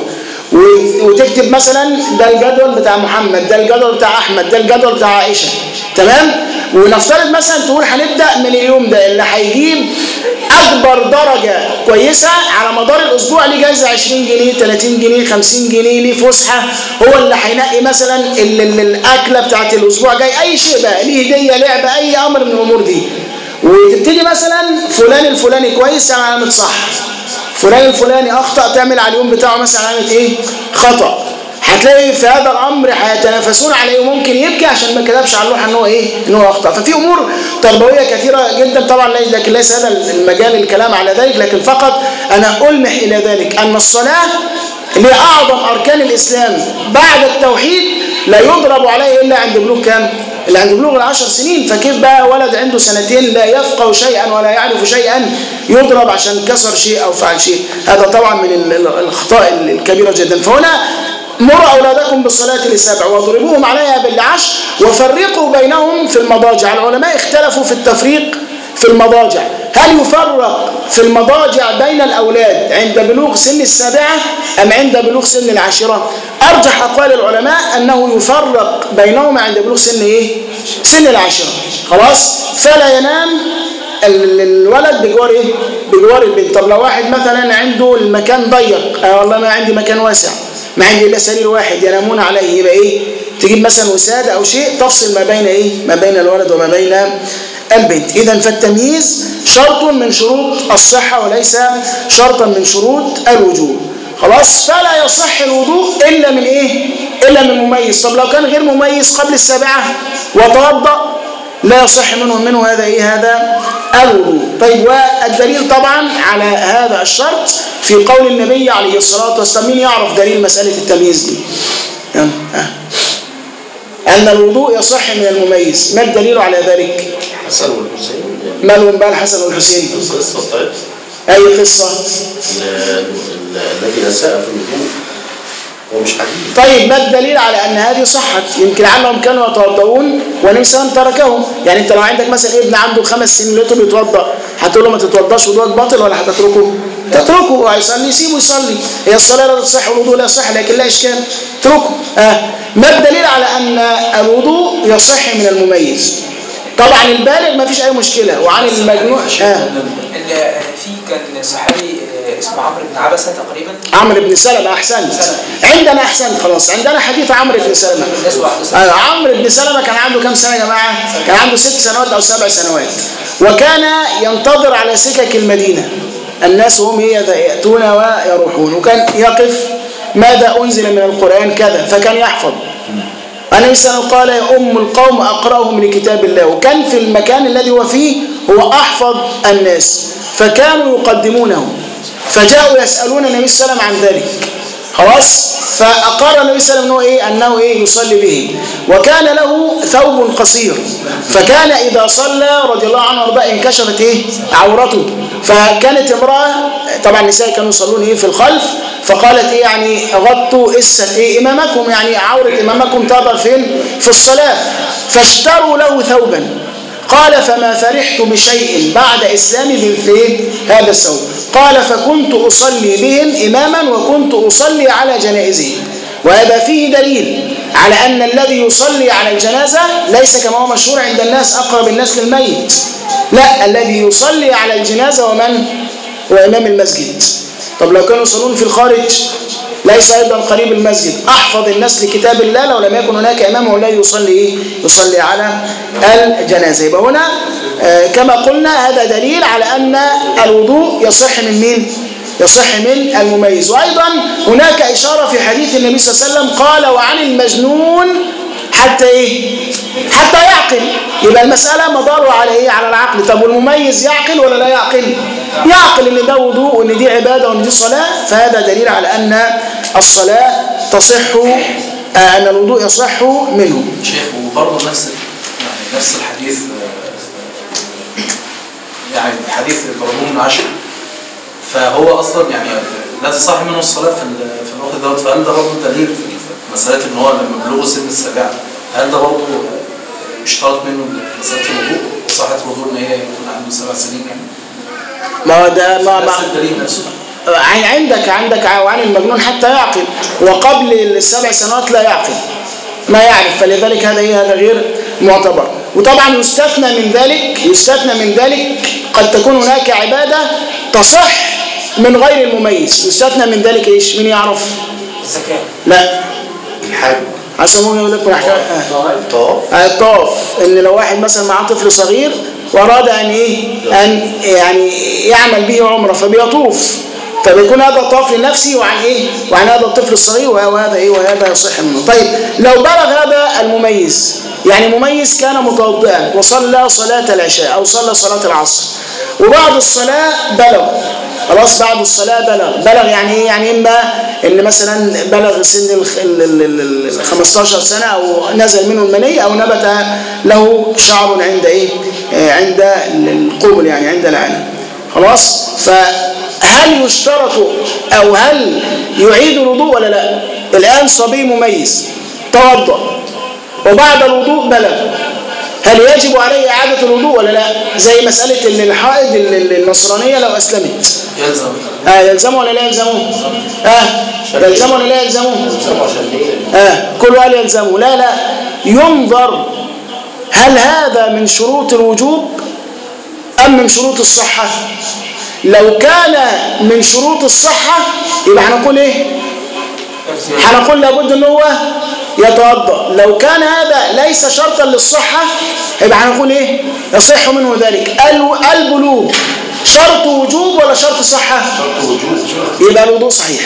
وتكتب مثلا ده الجدول بتاع محمد، ده الجدول بتاع احمد، ده الجدول بتاع عائشة، تمام. ونفترض مثلا تقول هنبدأ من اليوم ده اللي هيجيب اكبر درجة كويسة على مدار الاسبوع ليه جايزة عشرين جنيه ثلاثين جنيه خمسين جنيه، ليه فسحة، هو اللي هينقي مثلا ال ال الاكلة بتاعت الاسبوع جاي، اي شيء بقى، ليه هدية، لعبة، اي امر من الامور دي. وتبتدي مثلا فلان الفلاني كويس تعمل علامة صح، فلان الفلاني اخطأ تعمل على اليوم بتاعه مثلا علامة ايه خطأ. هتلاقي في هذا الامر هيتنافسون عليه وممكن يبكي عشان ما كتبش على اللوحه ان هو ايه ان هو اخطا. ففي امور تربويه كثيره جدا طبعا، لكن ليس هذا المجال الكلام على ذلك، لكن فقط انا المح الى ذلك ان الصلاه اللي هي اعظم اركان الاسلام بعد التوحيد لا يضرب عليه الا عند بلوغ كام؟ اللي عند بلوغ العشر سنين. فكيف بقى ولد عنده سنتين لا يفقه شيئا ولا يعرف شيئا يضرب عشان كسر شيء او فعل شيء؟ هذا طبعا من الاخطاء الكبيره جدا. فهنا مروا أولادكم بالصلاة لسبع واضربوهم عليها بالعشر وفرقوا بينهم في المضاجع. العلماء اختلفوا في التفريق في المضاجع، هل يفرق في المضاجع بين الأولاد عند بلوغ سن السابعة أم عند بلوغ سن العاشرة؟ أرجح أقوال العلماء أنه يفرق بينهما عند بلوغ سن إيه؟ سن العاشرة. خلاص، فلا ينام الولد بجوار إيه؟ بجوار البنت. طب لو واحد مثلا عنده المكان ضيق، آه والله ما عندي مكان واسع، ما عندي الا سرير واحد ينامون عليه، يبقى ايه؟ تجيب مثلا وساده او شيء تفصل ما بين ايه؟ ما بين الولد وما بين البنت. اذا فالتمييز شرط من شروط الصحه وليس شرطا من شروط الوجوب. خلاص، فلا يصح الوضوء الا من ايه؟ الا من مميز. طب لو كان غير مميز قبل السابعه وتوضا لا يصح منه منه هذا ايه؟ هذا الوضوء. طيب، والدليل طبعا على هذا الشرط في قول النبي عليه الصلاه والسلام. مين يعرف دليل مساله التمييز دي؟ ان الوضوء يصح من المميز. ما الدليل على ذلك؟ حسن والحسين. مالهم بقى الحسن والحسين؟ القصه طيب. اي قصه؟ الذي اساء في الوضوء هو مش حديث. طيب، ما الدليل على ان هذه صحت؟ يمكن عنهم كانوا يتوضؤون والنبي صلى الله عليه وسلم تركهم. يعني انت لو عندك مثلا ابن عنده خمس سنين لقيته بيتوضا، هتقول له ما تتوضاش وضوءك باطل ولا هتتركه؟ تتركه، وهيصلي سيبه يصلي. هي الصلاه لا تصح والوضوء لا يصح، لكن لا اشكال، اتركه. آه. ما الدليل على ان الوضوء يصح من المميز؟ طبعا البالغ ما فيش اي مشكله، وعن المجنون آه. في كان صحابي اسمه عمرو بن عبسة تقريبا. عمرو بن سلمة. احسنت. عندنا احسنت خلاص، عندنا حديث عمرو بن سلمة. آه. عمرو بن سلمة كان عنده كم سنه يا جماعه؟ كان عنده ست سنوات او سبع سنوات، وكان ينتظر على سكك المدينه الناس هم ياتون ويروحون، وكان يقف ماذا انزل من القران كذا، فكان يحفظ. النبي صلى الله عليه وسلم قال يا أم القوم أقرأهم لكتاب الله، وكان في المكان الذي هو فيه هو أحفظ الناس، فكانوا يقدمونه، فجاءوا يسألون النبي صلى الله عليه وسلم عن ذلك. خلاص، فأقر النبي صلى الله عليه وسلم إيه؟ أنه إيه؟ يصلي به. وكان له ثوب قصير، فكان إذا صلى رضي الله عنه وارضاه انكشفت إيه؟ عورته. فكانت امرأة، طبعا النساء كانوا يصلون إيه؟ في الخلف، فقالت إيه؟ يعني غطوا إسة إيه؟ إمامكم، يعني عورة إمامكم تظهر فين؟ في الصلاة. فاشتروا له ثوبا. قال فما فرحت بشيء بعد إسلامي بمثل هذا الثوب. قال فكنت أصلي بهم إماما وكنت أصلي على جنائزهم. وهذا فيه دليل على أن الذي يصلي على الجنازة ليس كما هو مشهور عند الناس أقرب الناس للميت، لا، الذي يصلي على الجنازة ومن هو إمام المسجد. طب لو كانوا يصلون في الخارج ليس أيضا قريب المسجد، أحفظ الناس لكتاب الله، لو لم يكن هناك إمام ولا يصلي إيه؟ يصلي على الجنازة. يبقى هنا آه كما قلنا هذا دليل على أن الوضوء يصح من مين؟ يصح من المميز. وأيضا هناك إشارة في حديث النبي صلى الله عليه وسلم قال وعن المجنون حتى إيه؟ حتى يعقل. يبقى المسألة مدارها على ايه؟ على العقل. طب والمميز يعقل ولا لا يعقل؟ يعقل ان ده وضوء وان دي عبادة وان دي صلاة، فهذا دليل على ان الصلاة تصح، ان الوضوء يصح منه. شيخ وبرضه نفس يعني نفس الحديث، يعني حديث ابراهيم بن عاشر، فهو اصلا يعني لا تصح منه الصلاه في في الوقت دوت، فهل ده برضه دليل في مساله ان هو لما بلغوا سن السابعه، هل ده برضه اشترط منه مساله الوضوء، صحه الوضوء ان هي يكون عنده سبع سنين يعني؟ ما هو ده ما نفس الدليل نفسه. عندك عندك وعن المجنون حتى يعقل، وقبل السبع سنوات لا يعقل ما يعرف، فلذلك هذا ايه؟ هذا غير معتبر. وطبعا يستثنى من ذلك يستثنى من ذلك قد تكون هناك عبادة تصح من غير المميز. يستثنى من ذلك ايش؟ من يعرف؟ الزكاة. لا، الحج. عشان يقول لك حكايه الطواف. الطواف، ان لو واحد مثلا معاه طفل صغير واراد ان ايه؟ ان يعني يعمل به عمره فبيطوف، فبيكون هذا طواف لنفسه وعن ايه؟ وعن هذا الطفل الصغير، وهذا ايه؟ وهذا يصح منه. طيب لو بلغ هذا المميز، يعني مميز كان متوضئا وصلى صلاة العشاء او صلى صلاة العصر، وبعد الصلاة بلغ، خلاص بعد الصلاة بلغ، بلغ يعني ايه؟ يعني اما ان مثلا بلغ سن ال خمستاشر سنة او نزل منه المني او نبت له شعر عند ايه؟ عند القبل، يعني عند العين، خلاص. فهل يشترط او هل يعيد الوضوء ولا لا؟ الان صبي مميز توضأ وبعد الوضوء بلغ، هل يجب عليه إعادة الوضوء ولا لا؟ زي مسألة ان الحائض النصرانية لو أسلمت يلزم اه يلزمه ولا لا يلزمه؟ اه يلزمه ولا لا يلزمه؟ يلزمه عشان ايه؟ اه كل قال يلزمه. لا لا، ينظر هل هذا من شروط الوجوب أم من شروط الصحة؟ لو كان من شروط الصحة يبقى هنقول ايه؟ هنقول لابد ان هو يتوضأ. لو كان هذا ليس شرطا للصحة يبقى هنقول ايه؟ يصح منه ذلك. البلوغ شرط وجوب ولا شرط صحة؟ شرط وجوب. يبقى الوضوء صحيح.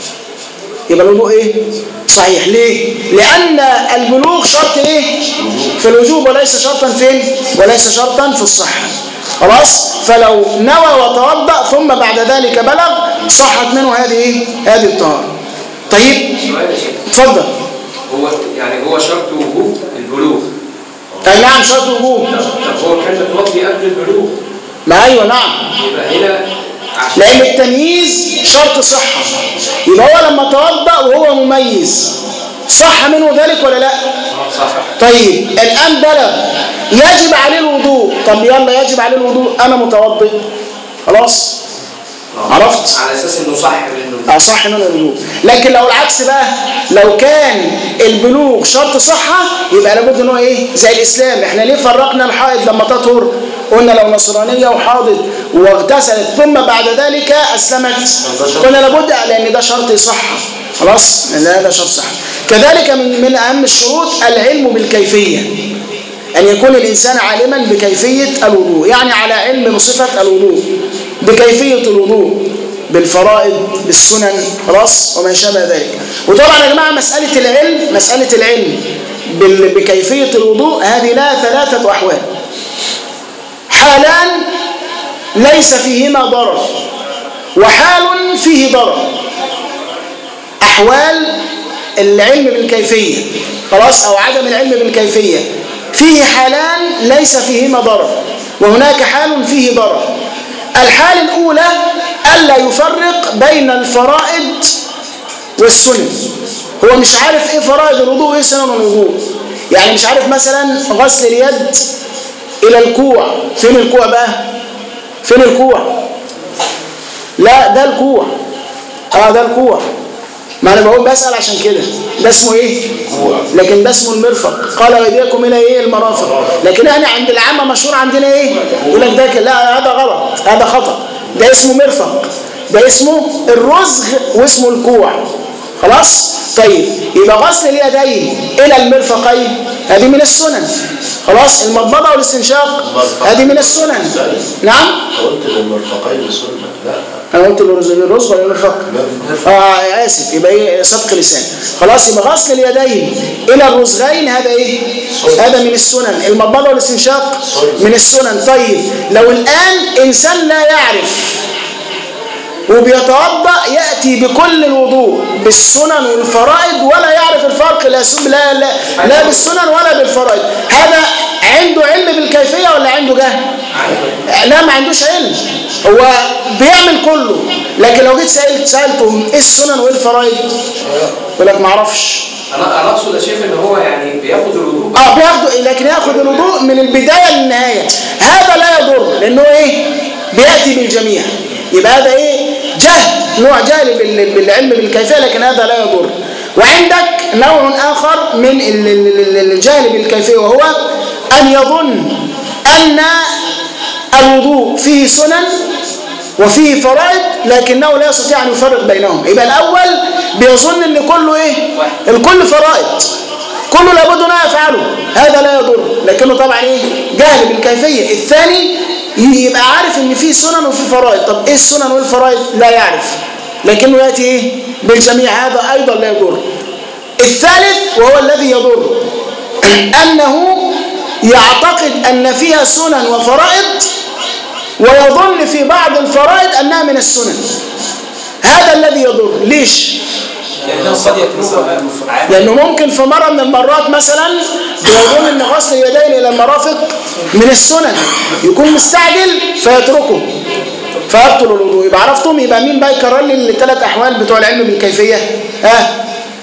يبقى الوضوء ايه؟ صحيح. ليه؟ لأن البلوغ شرط ايه؟ في الوجوب وليس شرطا فين؟ وليس شرطا في الصحة. خلاص؟ فلو نوى وتوضأ ثم بعد ذلك بلغ صحت منه هذه ايه؟ هذه الطهارة. طيب اتفضل. هو يعني هو شرط وجوب البلوغ. اي نعم شرط وجوب. طب هو كان متوضي قبل البلوغ. ما ايوه نعم. يبقى هنا عشان لان التمييز شرط صحة، يبقى هو لما توضأ وهو مميز صح منه ذلك ولا لا؟ صح. طيب الان بلغ يجب عليه الوضوء. طب يلا يجب عليه الوضوء، انا متوضئ خلاص، عرفت؟ على اساس انه صح منه. اه صح منه الوضوء. لكن لو العكس بقى، لو كان البلوغ شرط صحة يبقى لابد ان هو ايه؟ زي الاسلام. احنا ليه فرقنا الحائض لما تطهر؟ قلنا لو نصرانية وحاضت واغتسلت ثم بعد ذلك اسلمت قلنا لابد، لان ده شرط صحة، خلاص، لان هذا شرط صحة. كذلك من من اهم الشروط العلم بالكيفية، أن يكون الإنسان عالما بكيفية الوضوء، يعني على علم بصفة الوضوء، بكيفية الوضوء، بالفرائض، بالسنن، خلاص، وما شابه ذلك. وطبعا يا جماعة مسألة العلم مسألة العلم بكيفية الوضوء هذه لها ثلاثة أحوال. حالان ليس فيهما ضرر، وحال فيه ضرر. أحوال العلم بالكيفية، خلاص، أو عدم العلم بالكيفية، فيه حالان ليس فيهما ضرر، وهناك حال فيه ضرر. الحالة الأولى ألا يفرق بين الفرائض والسنن. هو مش عارف إيه فرائض الوضوء وإيه سنن الوضوء، يعني مش عارف مثلا غسل اليد إلى الكوع. فين الكوع بقى؟ فين الكوع؟ لا ده الكوع، آه ده الكوع. ما أنا بقول بسأل عشان كده، ده اسمه إيه؟ لكن ده اسمه المرفق. قال وإيديكم إلى إيه؟ المرافق. لكن احنا عند العامة مشهور عندنا إيه؟ يقول لك ده لا هذا غلط، هذا خطأ، ده اسمه مرفق، ده اسمه الرزغ واسمه الكوع، خلاص؟ طيب يبقى غسل اليدين إلى المرفقين هذه من السنن، خلاص. المضمضة والاستنشاق هذه من السنن. نعم قلت للمرفقين سنة. لا انا قلت الرزق ولا المرفق؟ اه اسف، يبقى ايه؟ صدق لسان. خلاص، يبقى غسل اليدين الى الرزغين هذا ايه؟ هذا من السنن. المضمضة والاستنشاق من السنن. طيب لو الان انسان لا يعرف وبيتوضأ يأتي بكل الوضوء بالسنن والفرائض ولا يعرف الفرق لا لا لا, لا بالسنن ولا بالفرائض، هذا عنده علم بالكيفية ولا عنده جهل؟ لا، ما عندوش علم، هو بيعمل كله. لكن لو جيت سألت سألته ايه السنن وايه الفرائض يقول لك ما اعرفش. انا انا اقصد يا شيخ ان هو يعني بياخد الوضوء اه بياخد، لكن ياخد الوضوء من البداية للنهاية، هذا لا يضر لانه ايه؟ بيأتي بالجميع. يبقى هذا ايه؟ جهل، نوع جهل بالعلم بالكيفية، لكن هذا لا يضر. وعندك نوع آخر من الجهل بالكيفية، وهو أن يظن أن الوضوء فيه سنن وفيه فرائض لكنه لا يستطيع أن يفرق بينهم. يبقى الأول بيظن أن كله إيه؟ الكل فرائض، كله لابد أن يفعله، هذا لا يضر، لكنه طبعا إيه؟ جهل بالكيفية. الثاني يبقى عارف ان في سنن وفي فرائض، طب ايه السنن والفرائض؟ لا يعرف، لكنه ياتي ايه؟ بالجميع، هذا ايضا لا يضر. الثالث وهو الذي يضر انه يعتقد ان فيها سنن وفرائض ويظن في بعض الفرائض انها من السنن، هذا الذي يضر. ليش؟ لانه ممكن في مره من المرات مثلا بيظن ان غسل اليدين الى المرافق من السنن، يكون مستعجل فيتركه فيبطل الوضوء. يبقى عرفتم؟ يبقى مين بقى يكرر لي الثلاث احوال بتوع العلم بالكيفيه؟ ها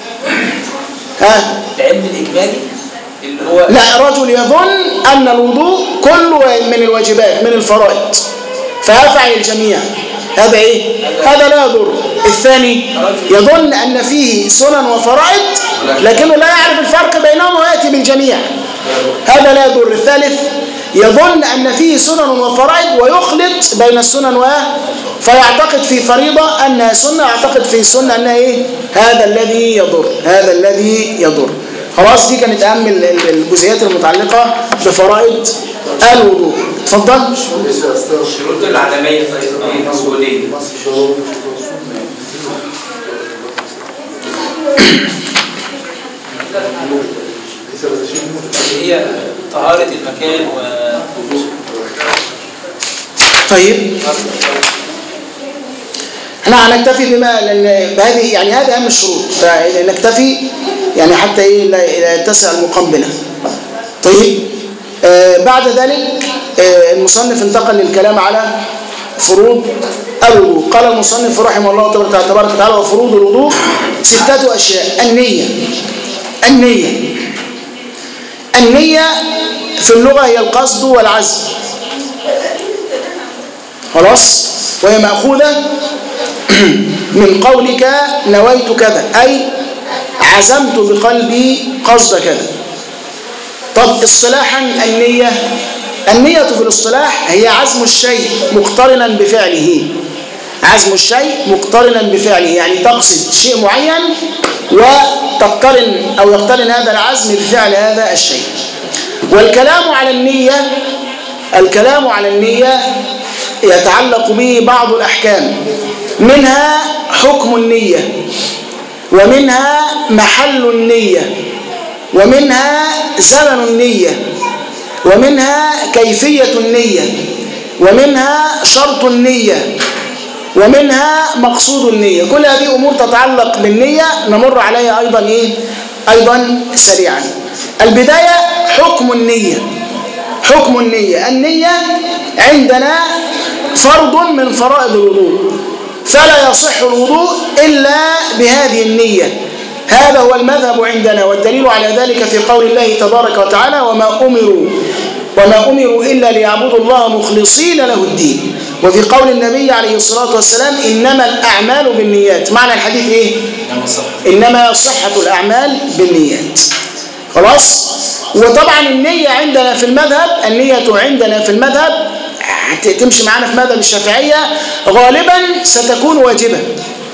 ها العلم الاجمالي اللي هو لا، رجل يظن ان الوضوء كله من الواجبات من الفرائض فيفعل الجميع، هذا ايه؟ هذا لا يضر. الثاني يظن ان فيه سنن وفرائض لكنه لا يعرف الفرق بينهم وياتي بالجميع، هذا لا يضر. الثالث يظن ان فيه سنن وفرائض ويخلط بين السنن و فيعتقد في فريضه انها سنه، يعتقد في سنه انها ايه؟ هذا الذي يضر، هذا الذي يضر. خلاص، دي كانت اهم الجزئيات المتعلقه بفرائض الوضوء. اتفضل. شروط العدميه في المسؤوليه. هي طهارة المكان و طيب احنا هنكتفي بما لان بهذه يعني هذه اهم الشروط، فنكتفي يعني حتى ايه لا يتسع المقام بنا. طيب آه بعد ذلك آه المصنف انتقل للكلام على فروض الوضوء. قال المصنف رحمه الله تبارك وتعالى: وفروض الوضوء ستة أشياء. النية. النية النية في اللغة هي القصد والعزم، خلاص، وهي مأخوذة من قولك نويت كذا، أي عزمت بقلبي قصد كذا. طب اصطلاحا النية، النية في الاصطلاح هي عزم الشيء مقترنا بفعله، عزم الشيء مقترنا بفعله، يعني تقصد شيء معين وتقترن أو يقترن هذا العزم بفعل هذا الشيء. والكلام على النية، الكلام على النية يتعلق به بعض الأحكام، منها حكم النية، ومنها محل النية، ومنها زمن النية، ومنها كيفية النية، ومنها شرط النية، ومنها مقصود النية. كل هذه أمور تتعلق بالنية نمر عليها أيضا إيه؟ أيضا سريعا. البداية حكم النية. حكم النية، النية عندنا فرض من فرائض الوضوء، فلا يصح الوضوء إلا بهذه النية، هذا هو المذهب عندنا. والدليل على ذلك في قول الله تبارك وتعالى: وما أمروا وما أمروا إلا ليعبدوا الله مخلصين له الدين. وفي قول النبي عليه الصلاة والسلام: إنما الأعمال بالنيات. معنى الحديث إيه؟ إنما صحة الأعمال بالنيات. خلاص. وطبعا النية عندنا في المذهب، النية عندنا في المذهب تمشي معنا في مذهب الشافعية غالبا ستكون واجبة،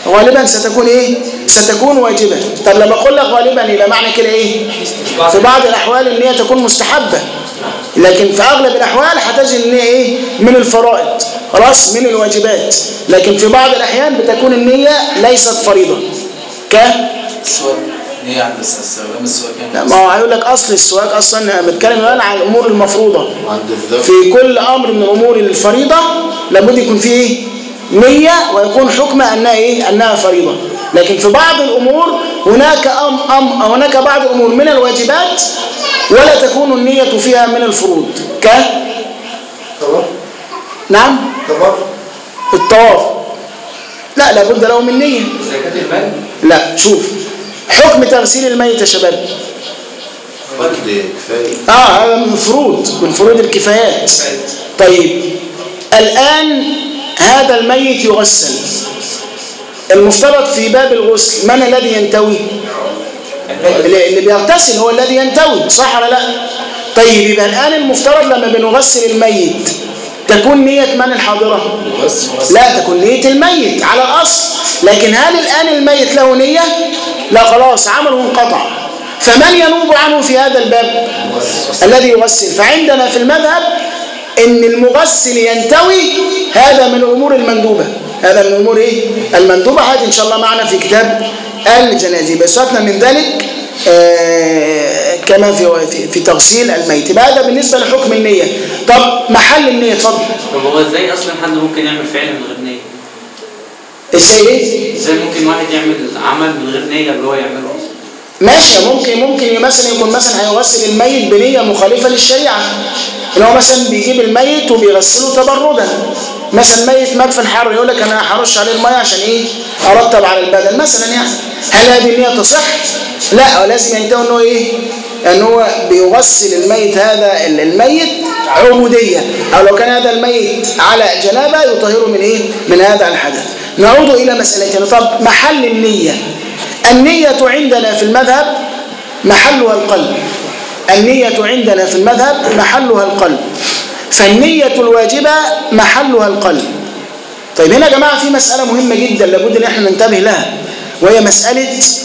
غالبا ستكون ايه؟ ستكون واجبة. طب لما اقول لك غالبا يبقى معنى كده ايه؟ في بعض الاحوال النية تكون مستحبة، لكن في اغلب الاحوال هتجد النية ايه؟ من الفرائض، خلاص، من الواجبات. لكن في بعض الاحيان بتكون النية ليست فريضة. ك السواك نية عند استخدام السواك لا، ما هو هيقول لك اصل السواك اصلا انا بتكلم الان عن الامور المفروضة. وعند الذبح في كل امر من الامور الفريضة لابد يكون فيه ايه؟ نية، ويكون حكمها انها ايه؟ انها فريضة. لكن في بعض الامور هناك أم أم هناك بعض الامور من الواجبات ولا تكون النية فيها من الفروض. ك طواف نعم طواف الطواف لا لابد له من نية. زكاة المال. لا شوف حكم تغسيل الميت يا شباب. فرض كفاية. اه هذا من الفروض، من فروض الكفايات. طيب الآن هذا الميت يغسل، المفترض في باب الغسل من الذي ينتوي؟ اللي بيغتسل هو الذي ينتوي، صح ولا لا؟ طيب يبقى الآن المفترض لما بنغسل الميت تكون نية من الحاضرة؟ لا، تكون نية الميت على الأصل. لكن هل الآن الميت له نية؟ لا، خلاص عمله انقطع. فمن ينوب عنه في هذا الباب؟ الذي يغسل. فعندنا في المذهب ان المغسل ينتوي، هذا من الامور المندوبه، هذا من الامور ايه؟ المندوبه. هذه ان شاء الله معنا في كتاب الجنازه، بسواتنا من ذلك آه كما في في تغسيل الميت. هذا بالنسبه لحكم النيه. طب محل النيه اتفضل. طب هو ازاي اصلا حد ممكن يعمل فعل من غير نيه؟ ازاي ايه؟ ازاي ممكن واحد يعمل عمل من غير نيه اللي هو يعمله اصلا؟ ماشي، ممكن ممكن مثلا يكون مثلا هيغسل الميت بنيه مخالفه للشريعه، اللي هو مثلا بيجيب الميت وبيغسله تبردا. مثلا ميت مات في الحر يقول لك انا هرش عليه الميه عشان ايه؟ ارطب على البدن مثلا يعني. هل هذه النيه تصح؟ لا، ولازم ينتهي انه ايه؟ ان هو بيغسل الميت، هذا الميت عبوديه، او لو كان هذا الميت على جنابه يطهره من ايه؟ من هذا الحدث. نعود الى مسالتنا. طب محل النيه، النية عندنا في المذهب محلها القلب. النية عندنا في المذهب محلها القلب، فالنية الواجبة محلها القلب. طيب هنا يا جماعة في مسألة مهمة جدا لابد ان احنا ننتبه لها، وهي مسألة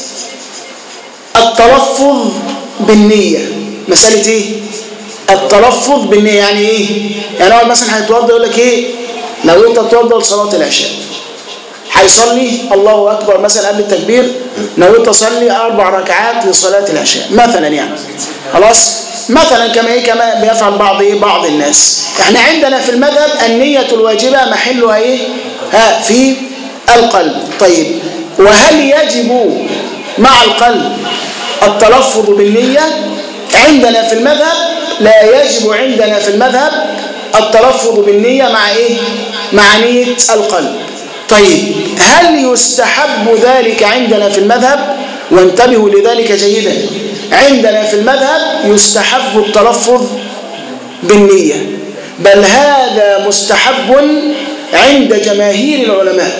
التلفظ بالنية. مسألة ايه؟ التلفظ بالنية. يعني ايه؟ يعني هو مثلا هيتوضى يقول لك ايه؟ لو انت تتوضى لصلاة العشاء، هيصلي الله اكبر مثلا قبل التكبير، نويت اصلي اربع ركعات لصلاه العشاء مثلا يعني، خلاص، مثلا كما ايه كما بيفعل بعض ايه بعض الناس. احنا عندنا في المذهب النيه الواجبه محلها ايه؟ ها في القلب. طيب وهل يجب مع القلب التلفظ بالنيه؟ عندنا في المذهب لا يجب عندنا في المذهب التلفظ بالنيه مع ايه؟ مع نيه القلب. طيب هل يستحب ذلك عندنا في المذهب؟ وانتبهوا لذلك جيدا. عندنا في المذهب يستحب التلفظ بالنية، بل هذا مستحب عند جماهير العلماء.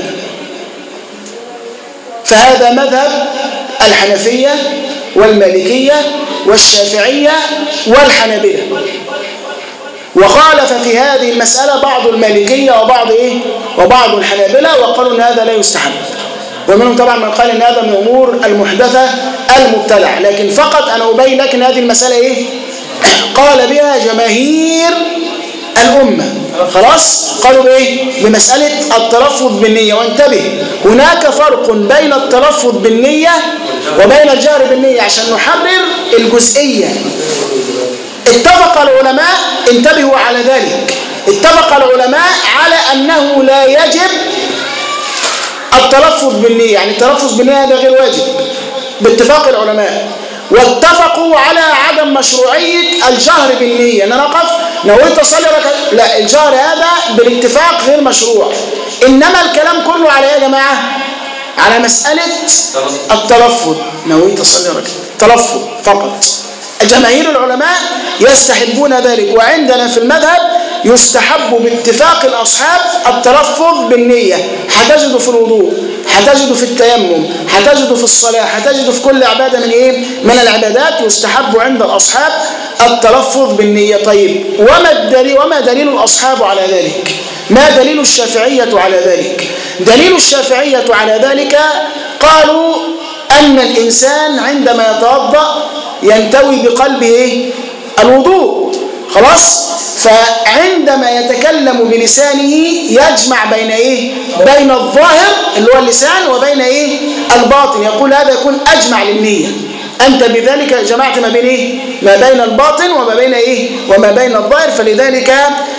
فهذا مذهب الحنفية والمالكية والشافعية والحنابلة. وخالف في هذه المسألة بعض المالكية وبعض إيه؟ وبعض الحنابلة، وقالوا أن هذا لا يستحب. ومنهم طبعا من قال أن هذا من أمور المحدثة المبتدعة. لكن فقط أنا أبين لك أن هذه المسألة إيه؟ قال بها جماهير الأمة. خلاص؟ قالوا بإيه؟ بمسألة التلفظ بالنية. وانتبه، هناك فرق بين التلفظ بالنية وبين الجهر بالنية عشان نحرر الجزئية. اتفق العلماء، انتبهوا على ذلك، اتفق العلماء على أنه لا يجب التلفظ بالنية، يعني التلفظ بالنية هذا غير واجب باتفاق العلماء. واتفقوا على عدم مشروعية الجهر بالنية، ان انا اقف نويت اصلي ركعة، لا، الجهر هذا بالاتفاق غير مشروع. انما الكلام كله على ايه يا جماعة؟ على مسألة التلفظ، نويت اصلي ركعة، تلفظ فقط. جماهير العلماء يستحبون ذلك، وعندنا في المذهب يستحب باتفاق الأصحاب التلفظ بالنية. هتجد في الوضوء، هتجد في التيمم، هتجد في الصلاة، هتجد في كل عبادة من إيه؟ من العبادات يستحب عند الأصحاب التلفظ بالنية. طيب وما الدليل وما دليل الأصحاب على ذلك؟ ما دليل الشافعية على ذلك؟ دليل الشافعية على ذلك قالوا أن الإنسان عندما يتوضأ ينتوي بقلبه إيه؟ الوضوء، خلاص؟ فعندما يتكلم بلسانه يجمع بين إيه؟ بين الظاهر اللي هو اللسان وبين إيه؟ الباطن، يقول هذا يكون أجمع للنية. أنت بذلك جمعت ما بين إيه؟ ما بين الباطن وما بين إيه؟ وما بين الظاهر، فلذلك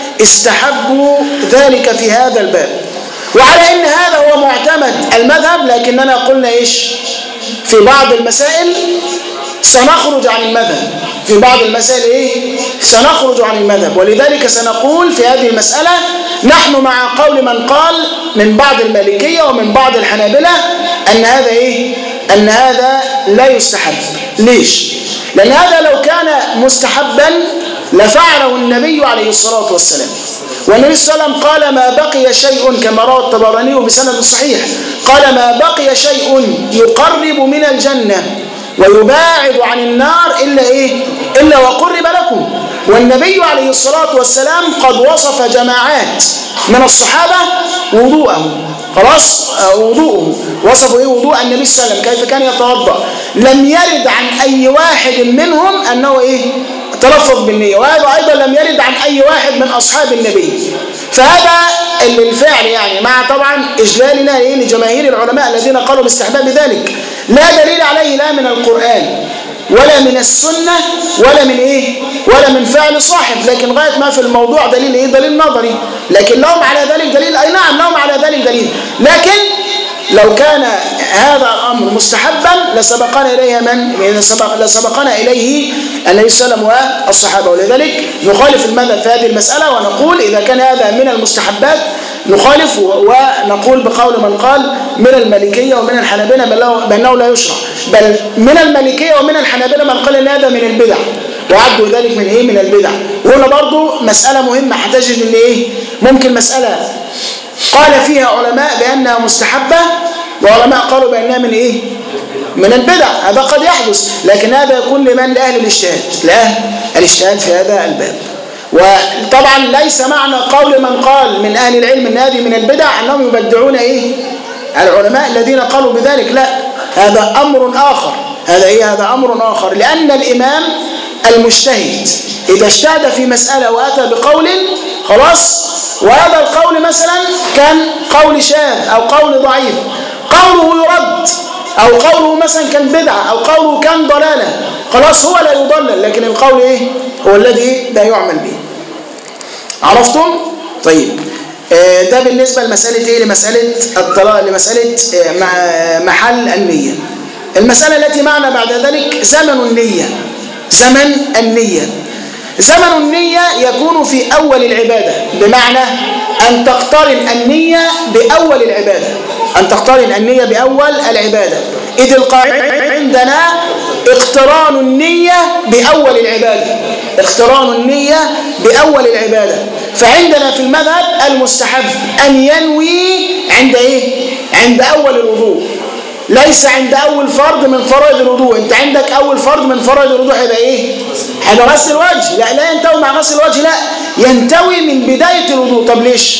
استحبوا ذلك في هذا الباب. وعلى إن هذا هو معتمد المذهب، لكننا قلنا إيش؟ في بعض المسائل سنخرج عن المذهب، في بعض المسائل إيه؟ سنخرج عن المذهب، ولذلك سنقول في هذه المسألة نحن مع قول من قال من بعض المالكية ومن بعض الحنابلة أن هذا إيه؟ أن هذا لا يستحب. ليش؟ لأن هذا لو كان مستحبا لفعله النبي عليه الصلاة والسلام، والنبي صلى الله عليه وسلم قال ما بقي شيء كما روى الطبراني بسند صحيح، قال ما بقي شيء يقرب من الجنة ويباعد عن النار إلا إيه؟ إلا وقرب لكم. والنبي عليه الصلاة والسلام قد وصف جماعات من الصحابة وضوءهم، خلاص؟ وضوءه وصفوا إيه؟ وضوء النبي صلى الله عليه وسلم كيف كان يتوضأ، لم يرد عن أي واحد منهم أنه إيه؟ تلفظ بالنية، وهذا أيضا لم يرد عن أي واحد من أصحاب النبي. فهذا الفعل يعني مع طبعا إجلالنا إيه؟ لجماهير العلماء الذين قالوا باستحباب ذلك، لا دليل عليه لا من القرآن ولا من السنة ولا من إيه؟ ولا من فعل صاحب، لكن غاية ما في الموضوع دليل إيه؟ دليل نظري، لكن لهم على ذلك دليل، أي نعم لهم على ذلك دليل، لكن لو كان هذا الأمر مستحبا لسبقنا إليه من لسبقنا إليه النبي صلى الله عليه وسلم والصحابة، ولذلك نخالف المذهب في هذه المسألة ونقول إذا كان هذا من المستحبات نخالف ونقول بقول من قال من المالكية ومن الحنابلة بأنه لا يشرع، بل من المالكية ومن الحنابلة من قال إن هذا من البدع وعدوا ذلك من إيه؟ من البدع. وهنا برضو مسألة مهمة، هتجد إن إيه؟ ممكن مسألة قال فيها علماء بأنها مستحبة وعلماء قالوا بأنها من إيه؟ من البدع، هذا قد يحدث، لكن هذا يكون لمن لأهل الاجتهاد، لأهل الاجتهاد في هذا الباب. وطبعا ليس معنى قول من قال من أهل العلم أن هذه من البدع أنهم يبدعون إيه؟ العلماء الذين قالوا بذلك، لا، هذا أمر آخر، هذا إيه؟ هذا أمر آخر، لأن الإمام المجتهد إذا اجتهد في مسألة وأتى بقول، خلاص، وهذا القول مثلا كان قول شاذ أو قول ضعيف، قوله يرد، أو قوله مثلا كان بدعة أو قوله كان ضلالة، خلاص هو لا يضلل، لكن القول إيه؟ هو الذي لا يعمل به. عرفتم؟ طيب ده بالنسبة لمسألة إيه؟ لمسألة الطلاق، لمسألة محل النية. المسألة التي معنا بعد ذلك زمن النية. زمن النية زمن النية يكون في أول العبادة، بمعنى أن تقترن النية بأول العبادة، أن تقترن النية بأول العبادة، إذ القاعدة عندنا اقتران النية بأول العبادة، اقتران النية بأول العبادة. فعندنا في المذهب المستحب أن ينوي عند إيه؟ عند أول الوضوء، ليس عند أول فرض من فرائض الوضوء. أنت عندك أول فرض من فرائض الوضوء هيبقى إيه؟ هيبقى غسل الوجه، لا لا ينتوي مع غسل الوجه، لا ينتوي من بداية الوضوء. طب ليش؟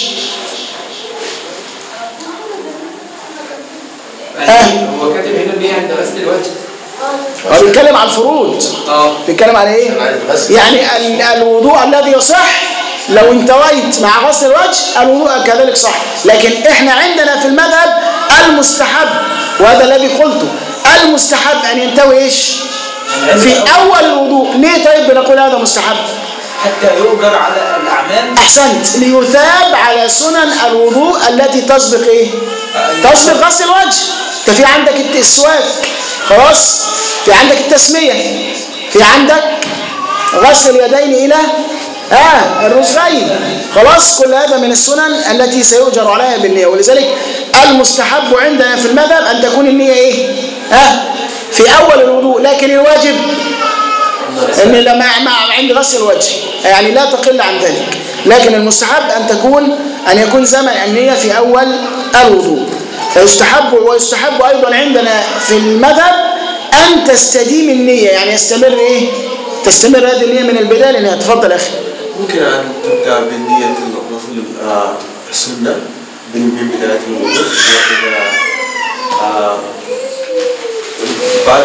آه. هو كاتب هنا ليه عند غسل الوجه؟ هو بيتكلم عن الفروض. اه بيتكلم عن ايه؟ يعني الوضوء الذي يصح لو انتويت مع غسل الوجه الوضوء كذلك صح، لكن احنا عندنا في المذهب المستحب، وهذا الذي قلته، المستحب ان ينتوي ايش؟ في اول الوضوء. ليه طيب بنقول هذا مستحب؟ حتى يؤجر على الاعمال. احسنت، ليثاب على سنن الوضوء التي تسبق ايه؟ تسبق غسل الوجه. ففي عندك السواك، خلاص، في عندك التسمية، في عندك غسل اليدين إلى آه الرسغين، خلاص، كل هذا من السنن التي سيؤجر عليها بالنية. ولذلك المستحب عندنا في المذهب أن تكون النية إيه؟ آه في أول الوضوء، لكن الواجب أن لما عند غسل الوجه يعني لا تقل عن ذلك، لكن المستحب أن تكون أن يكون زمن النية في أول الوضوء. فيستحب ويستحب أيضا عندنا في المذهب أن تستديم النية، يعني يستمر إيه؟ تستمر هذه النية من البداية لأنها. تفضل أخي. ممكن أن تبدأ بالنية الغسل السنة من بداية الوضوء، وإذا آه بعد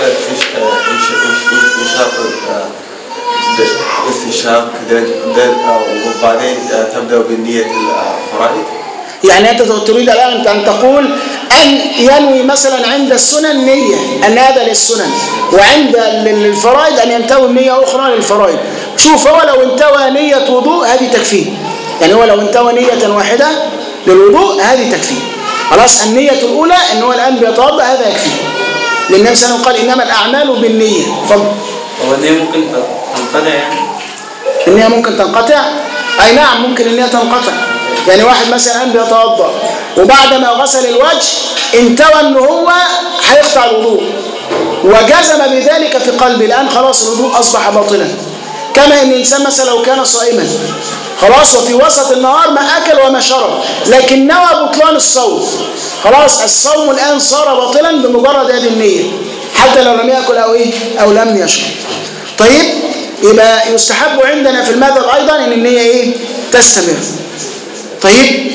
انشاق الاستنشاق وبعدين تبدأ بالنية الفرائض. يعني أنت تريد الآن أن تقول أن ينوي مثلا عند السنن نية أن هذا للسنن، وعند الفرائض أن ينتوي نية أخرى للفرائض. شوف، هو لو انتوى نية وضوء هذه تكفيه، يعني هو لو انتوى نية واحدة للوضوء هذه تكفيه. خلاص، النية الأولى أن هو الآن بيتوضأ هذا يكفيه، لأن النبي صلى الله عليه وسلم قال إنما الأعمال بالنية. فضل. هو النية ممكن تنقطع يعني؟ النية ممكن تنقطع؟ أي نعم، ممكن النية تنقطع. يعني واحد مثلا بيتوضأ وبعد ما غسل الوجه انتوى ان هو هيقطع الوضوء وجزم بذلك في قلبه، الآن خلاص الوضوء أصبح باطلا. كما ان الانسان مثلا لو كان صائما خلاص وفي وسط النهار ما أكل وما شرب لكن نوى بطلان الصوم، خلاص الصوم الآن صار باطلا بمجرد هذه النية حتى لو لم يأكل أو إيه أو لم يشرب. طيب، يبقى يستحب عندنا في المذهب أيضا ان النية إيه تستمر. طيب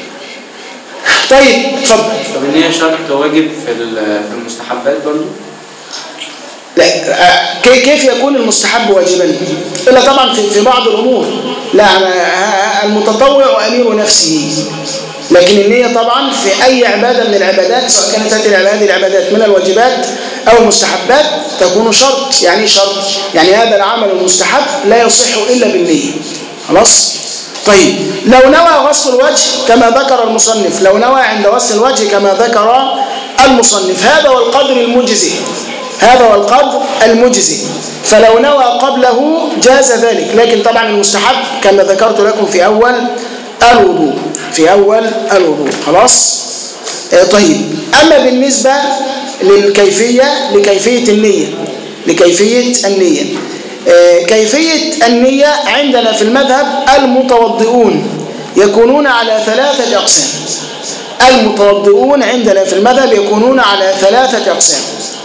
طيب اتفضل. طب النية شرط واجب في المستحبات برضو؟ لا، كيف يكون المستحب واجبا؟ إلا طبعا في في بعض الأمور. لا، المتطوع أمير نفسه، لكن النية طبعا في أي عبادة من العبادات سواء كانت هذه العبادات من الواجبات أو المستحبات تكون شرط. يعني شرط يعني هذا العمل المستحب لا يصح إلا بالنية. خلاص. طيب، لو نوى غسل الوجه كما ذكر المصنف، لو نوى عند غسل الوجه كما ذكر المصنف، هذا هو القدر المجزي، هذا هو القدر المجزي، فلو نوى قبله جاز ذلك. لكن طبعا المستحب كما ذكرت لكم في أول الوضوء، في أول الوضوء. خلاص. آه طيب، أما بالنسبة للكيفية لكيفية النية لكيفية النية آه كيفية النية عندنا في المذهب المتوضئون يكونون على ثلاثة أقسام. المتوضئون عندنا في المذهب يكونون على ثلاثة أقسام.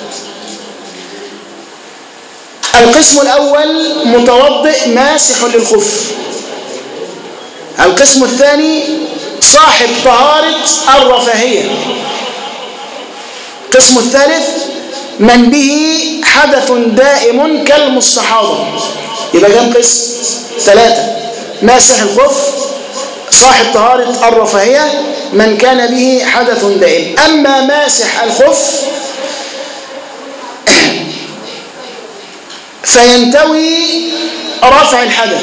القسم الأول متوضئ ماسح للخف. القسم الثاني صاحب طهارة الرفاهية. القسم الثالث من به حدث دائم كالمستحاضة. يبقى كم قسم؟ ثلاثة: ماسح الخف، صاحب طهارة الرفاهية، من كان به حدث دائم. أما ماسح الخف فينتوي رفع الحدث.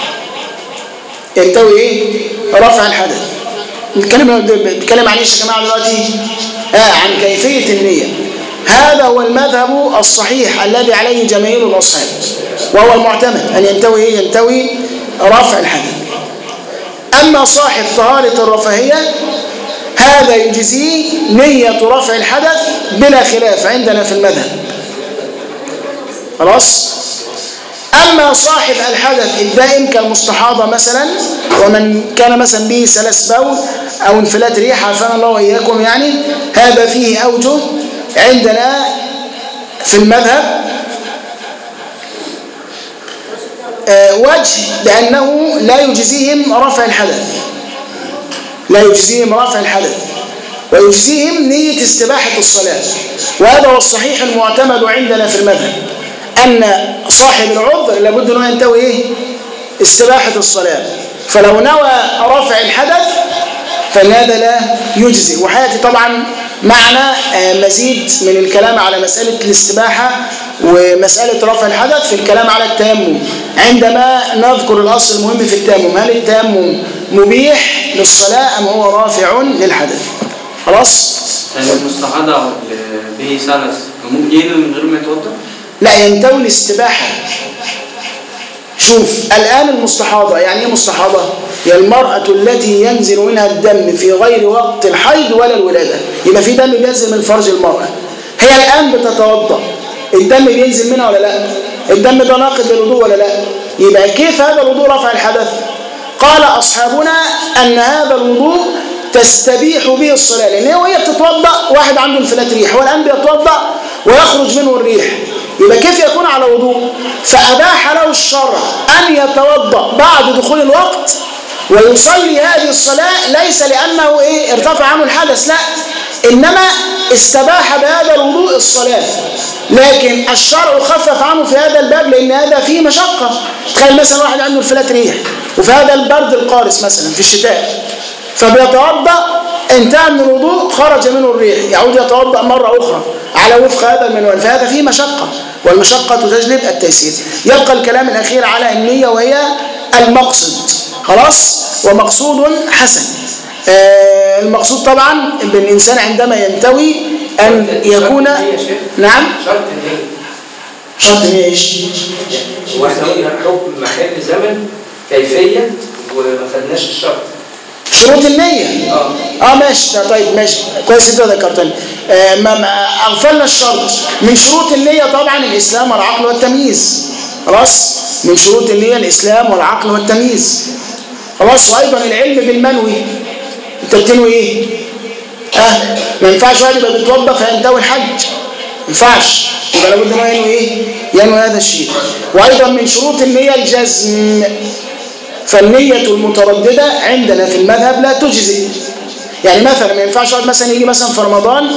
ينتوي ايه؟ رفع الحدث. بنتكلم بنتكلم عن ايش يا جماعه دلوقتي؟ اه عن كيفيه النيه. هذا هو المذهب الصحيح الذي عليه جماهير الاصحاب، وهو المعتمد ان ينتوي ايه؟ ينتوي رفع الحدث. اما صاحب طهاره الرفاهيه هذا يجزيه نيه رفع الحدث بلا خلاف عندنا في المذهب. خلاص. أما صاحب الحدث الدائم كالمستحاضة مثلا، ومن كان مثلا به سلس بول أو انفلات ريح عافانا الله وإياكم، يعني هذا فيه أوجه عندنا في المذهب. آه وجه بأنه لا يجزيهم رفع الحدث، لا يجزيهم رفع الحدث ويجزيهم نية استباحة الصلاة. وهذا هو الصحيح المعتمد عندنا في المذهب، أن صاحب العذر لابد أنه ينتوي إيه؟ استباحة الصلاة. فلو نوى رفع الحدث فهذا لا يجزي. وحياتي طبعا معنا مزيد من الكلام على مسألة الاستباحة ومسألة رفع الحدث في الكلام على التيمم عندما نذكر الأصل المهم في التيمم، هل التيمم مبيح للصلاة أم هو رافع للحدث؟ خلاص؟ يعني المستحاضة به سلس ممكن ينوي من غير ما يتوضأ؟ لا، ينتوي الاستباحة. شوف الآن المستحاضة، يعني ايه مستحاضة؟ هي المرأة التي ينزل منها الدم في غير وقت الحيض ولا الولادة. يبقى في دم بينزل من فرج المرأة، هي الآن بتتوضأ، الدم بينزل منها ولا لا؟ الدم ده ناقض للوضوء ولا لا؟ يبقى كيف هذا الوضوء رفع الحدث؟ قال أصحابنا أن هذا الوضوء تستبيح به الصلاة، لأن هي وهي بتتوضأ واحد عنده انفلات ريح، هو الآن بيتوضأ ويخرج منه الريح، يبقى كيف يكون على وضوء؟ فأباح له الشرع أن يتوضأ بعد دخول الوقت ويصلي هذه الصلاة، ليس لأنه إيه ارتفع عنه الحدث، لا، إنما استباح بهذا الوضوء الصلاة. لكن الشرع خفف عنه في هذا الباب لأن هذا فيه مشقة. تخيل مثلا واحد عنده الفلات ريح وفي هذا البرد القارس مثلا في الشتاء، فبيتوضأ، انتهى من الوضوء خرج منه الريح، يعود يتوضأ مرة أخرى على وفق هذا المنوال، فهذا فيه مشقة، والمشقة تجلب التيسير. يبقى الكلام الأخير على النية وهي المقصد، خلاص، ومقصود حسن. آه المقصود طبعا بالإنسان عندما ينتوي أن يكون نعم شرط النية. شرط النية ايش؟ واحنا قلنا حكم محل زمن كيفية وما خدناش الشرط. شروط النية اه اه ماشي، طيب ماشي كويس انت ذكرتني. آه ما اغفلنا الشرط. من شروط النية طبعا الإسلام والعقل والتمييز، خلاص، من شروط النية الإسلام والعقل والتمييز، خلاص. وأيضا العلم بالمنوي، انت بتنوي ايه؟ اه ما ينفعش واحد يبقى بيتوضا فينتوي الحج، ما ينفعش، يبقى لابد انه ينوي ايه؟ ينوي هذا الشيء. وايضا من شروط النية الجزم، فالنية المترددة عندنا في المذهب لا تجزئ. يعني مثلا ما ينفعش واحد مثلا يجي مثلا في رمضان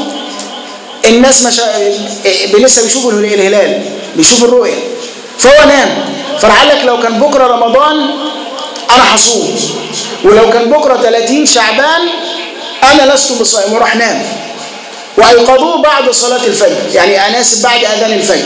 الناس مش لسه بيشوفوا الهلال، بيشوفوا الرؤية، فهو نام، فراح لك لو كان بكره رمضان انا هصوم، ولو كان بكره ثلاثين شعبان انا لست بصائم، وراح نام، وايقظوه بعد صلاه الفجر، يعني انا اسف بعد اذان الفجر،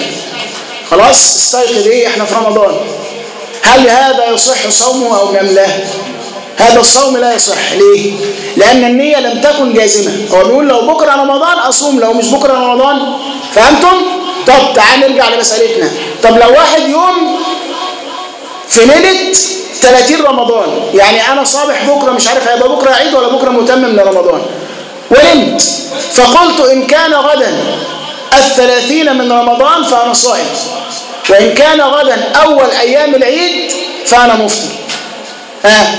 خلاص استيقظ ايه احنا في رمضان، هل هذا يصح صومه او لم؟ لا، هذا الصوم لا يصح. ليه؟ لان النيه لم تكن جازمه. هو بيقول لو بكره رمضان اصوم، لو مش بكره رمضان، فهمتم؟ طب تعال نرجع لمسالتنا. طب لو واحد يوم في ليله ثلاثين رمضان، يعني انا صابح بكره مش عارف هيبقى بكره عيد ولا بكره متمم لرمضان، ونمت فقلت ان كان غدا الثلاثين من رمضان فانا صائم، وان كان غدا اول ايام العيد فانا مفطر، ها،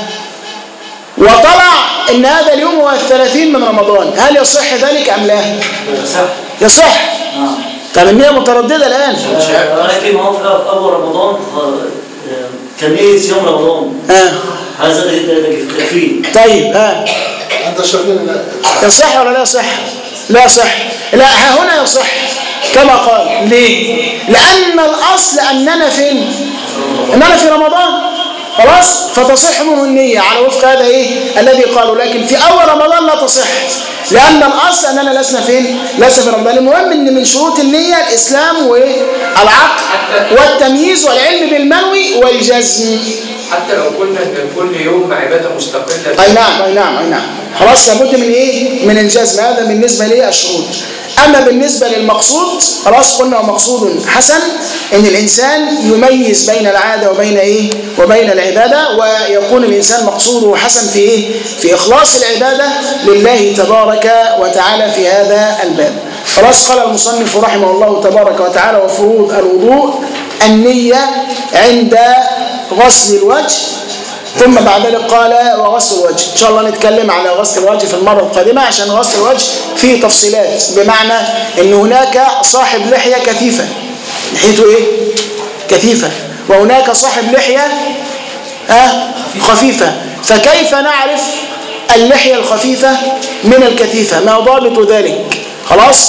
وطلع ان هذا اليوم هو الثلاثين من رمضان، هل يصح ذلك ام لا؟ يصح. يصح. طب النية مترددة الآن. لكن هو في أول رمضان كان نية صيام رمضان. ها. هذا كفيل. طيب ها. أنت شايفين يصح ولا لا يصح؟ لا يصح. لا ها هنا يصح كما قال. ليه؟ لأن الأصل أننا فين؟ أننا في رمضان. خلاص؟ فتصح منه النية على وفق هذا إيه؟ الذي قالوا، لكن في أول رمضان لا تصح. لأن الأصل أننا لسنا فين؟ لسنا في رمضان. المهم أن من شروط النية الإسلام والعقل والتمييز والعلم بالمنوي والجزم. حتى لو قلنا ان كل يوم عباده مستقله. اي نعم اي نعم اي نعم. خلاص لابد من ايه؟ من الجزم. هذا بالنسبه لي الشروط. اما بالنسبه للمقصود خلاص قلنا مقصود حسن، ان الانسان يميز بين العاده وبين ايه؟ وبين العباده، ويكون الانسان مقصوده حسن في ايه؟ في اخلاص العباده لله تبارك وتعالى في هذا الباب. خلاص قال المصنف رحمه الله تبارك وتعالى: وفروض الوضوء النية عند غسل الوجه. ثم بعد ذلك قال وغسل الوجه. إن شاء الله نتكلم على غسل الوجه في المرة القادمة، عشان غسل الوجه فيه تفصيلات، بمعنى أن هناك صاحب لحية كثيفة، لحيته إيه؟ كثيفة، وهناك صاحب لحية آه خفيفة، فكيف نعرف اللحية الخفيفة من الكثيفة؟ ما ضابط ذلك؟ خلاص.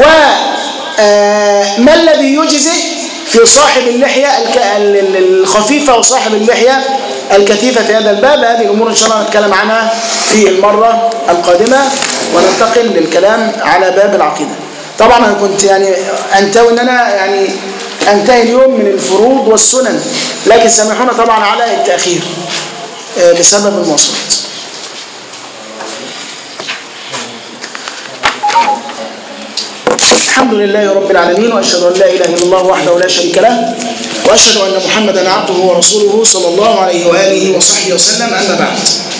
وما الذي يجزئ في صاحب اللحية الخفيفة وصاحب اللحية الكثيفة في هذا الباب؟ هذه الأمور إن شاء الله نتكلم عنها في المرة القادمة، وننتقل للكلام على باب العقيدة. طبعا أنا كنت يعني أنتوي أن أنا يعني أنتهي اليوم من الفروض والسنن، لكن سامحونا طبعا على التأخير بسبب المواصلات. الحمد لله رب العالمين، وأشهد أن لا إله إلا الله وحده لا شريك له، وأشهد أن محمدا عبده ورسوله صلى الله عليه وآله وصحبه وسلم. أما بعد،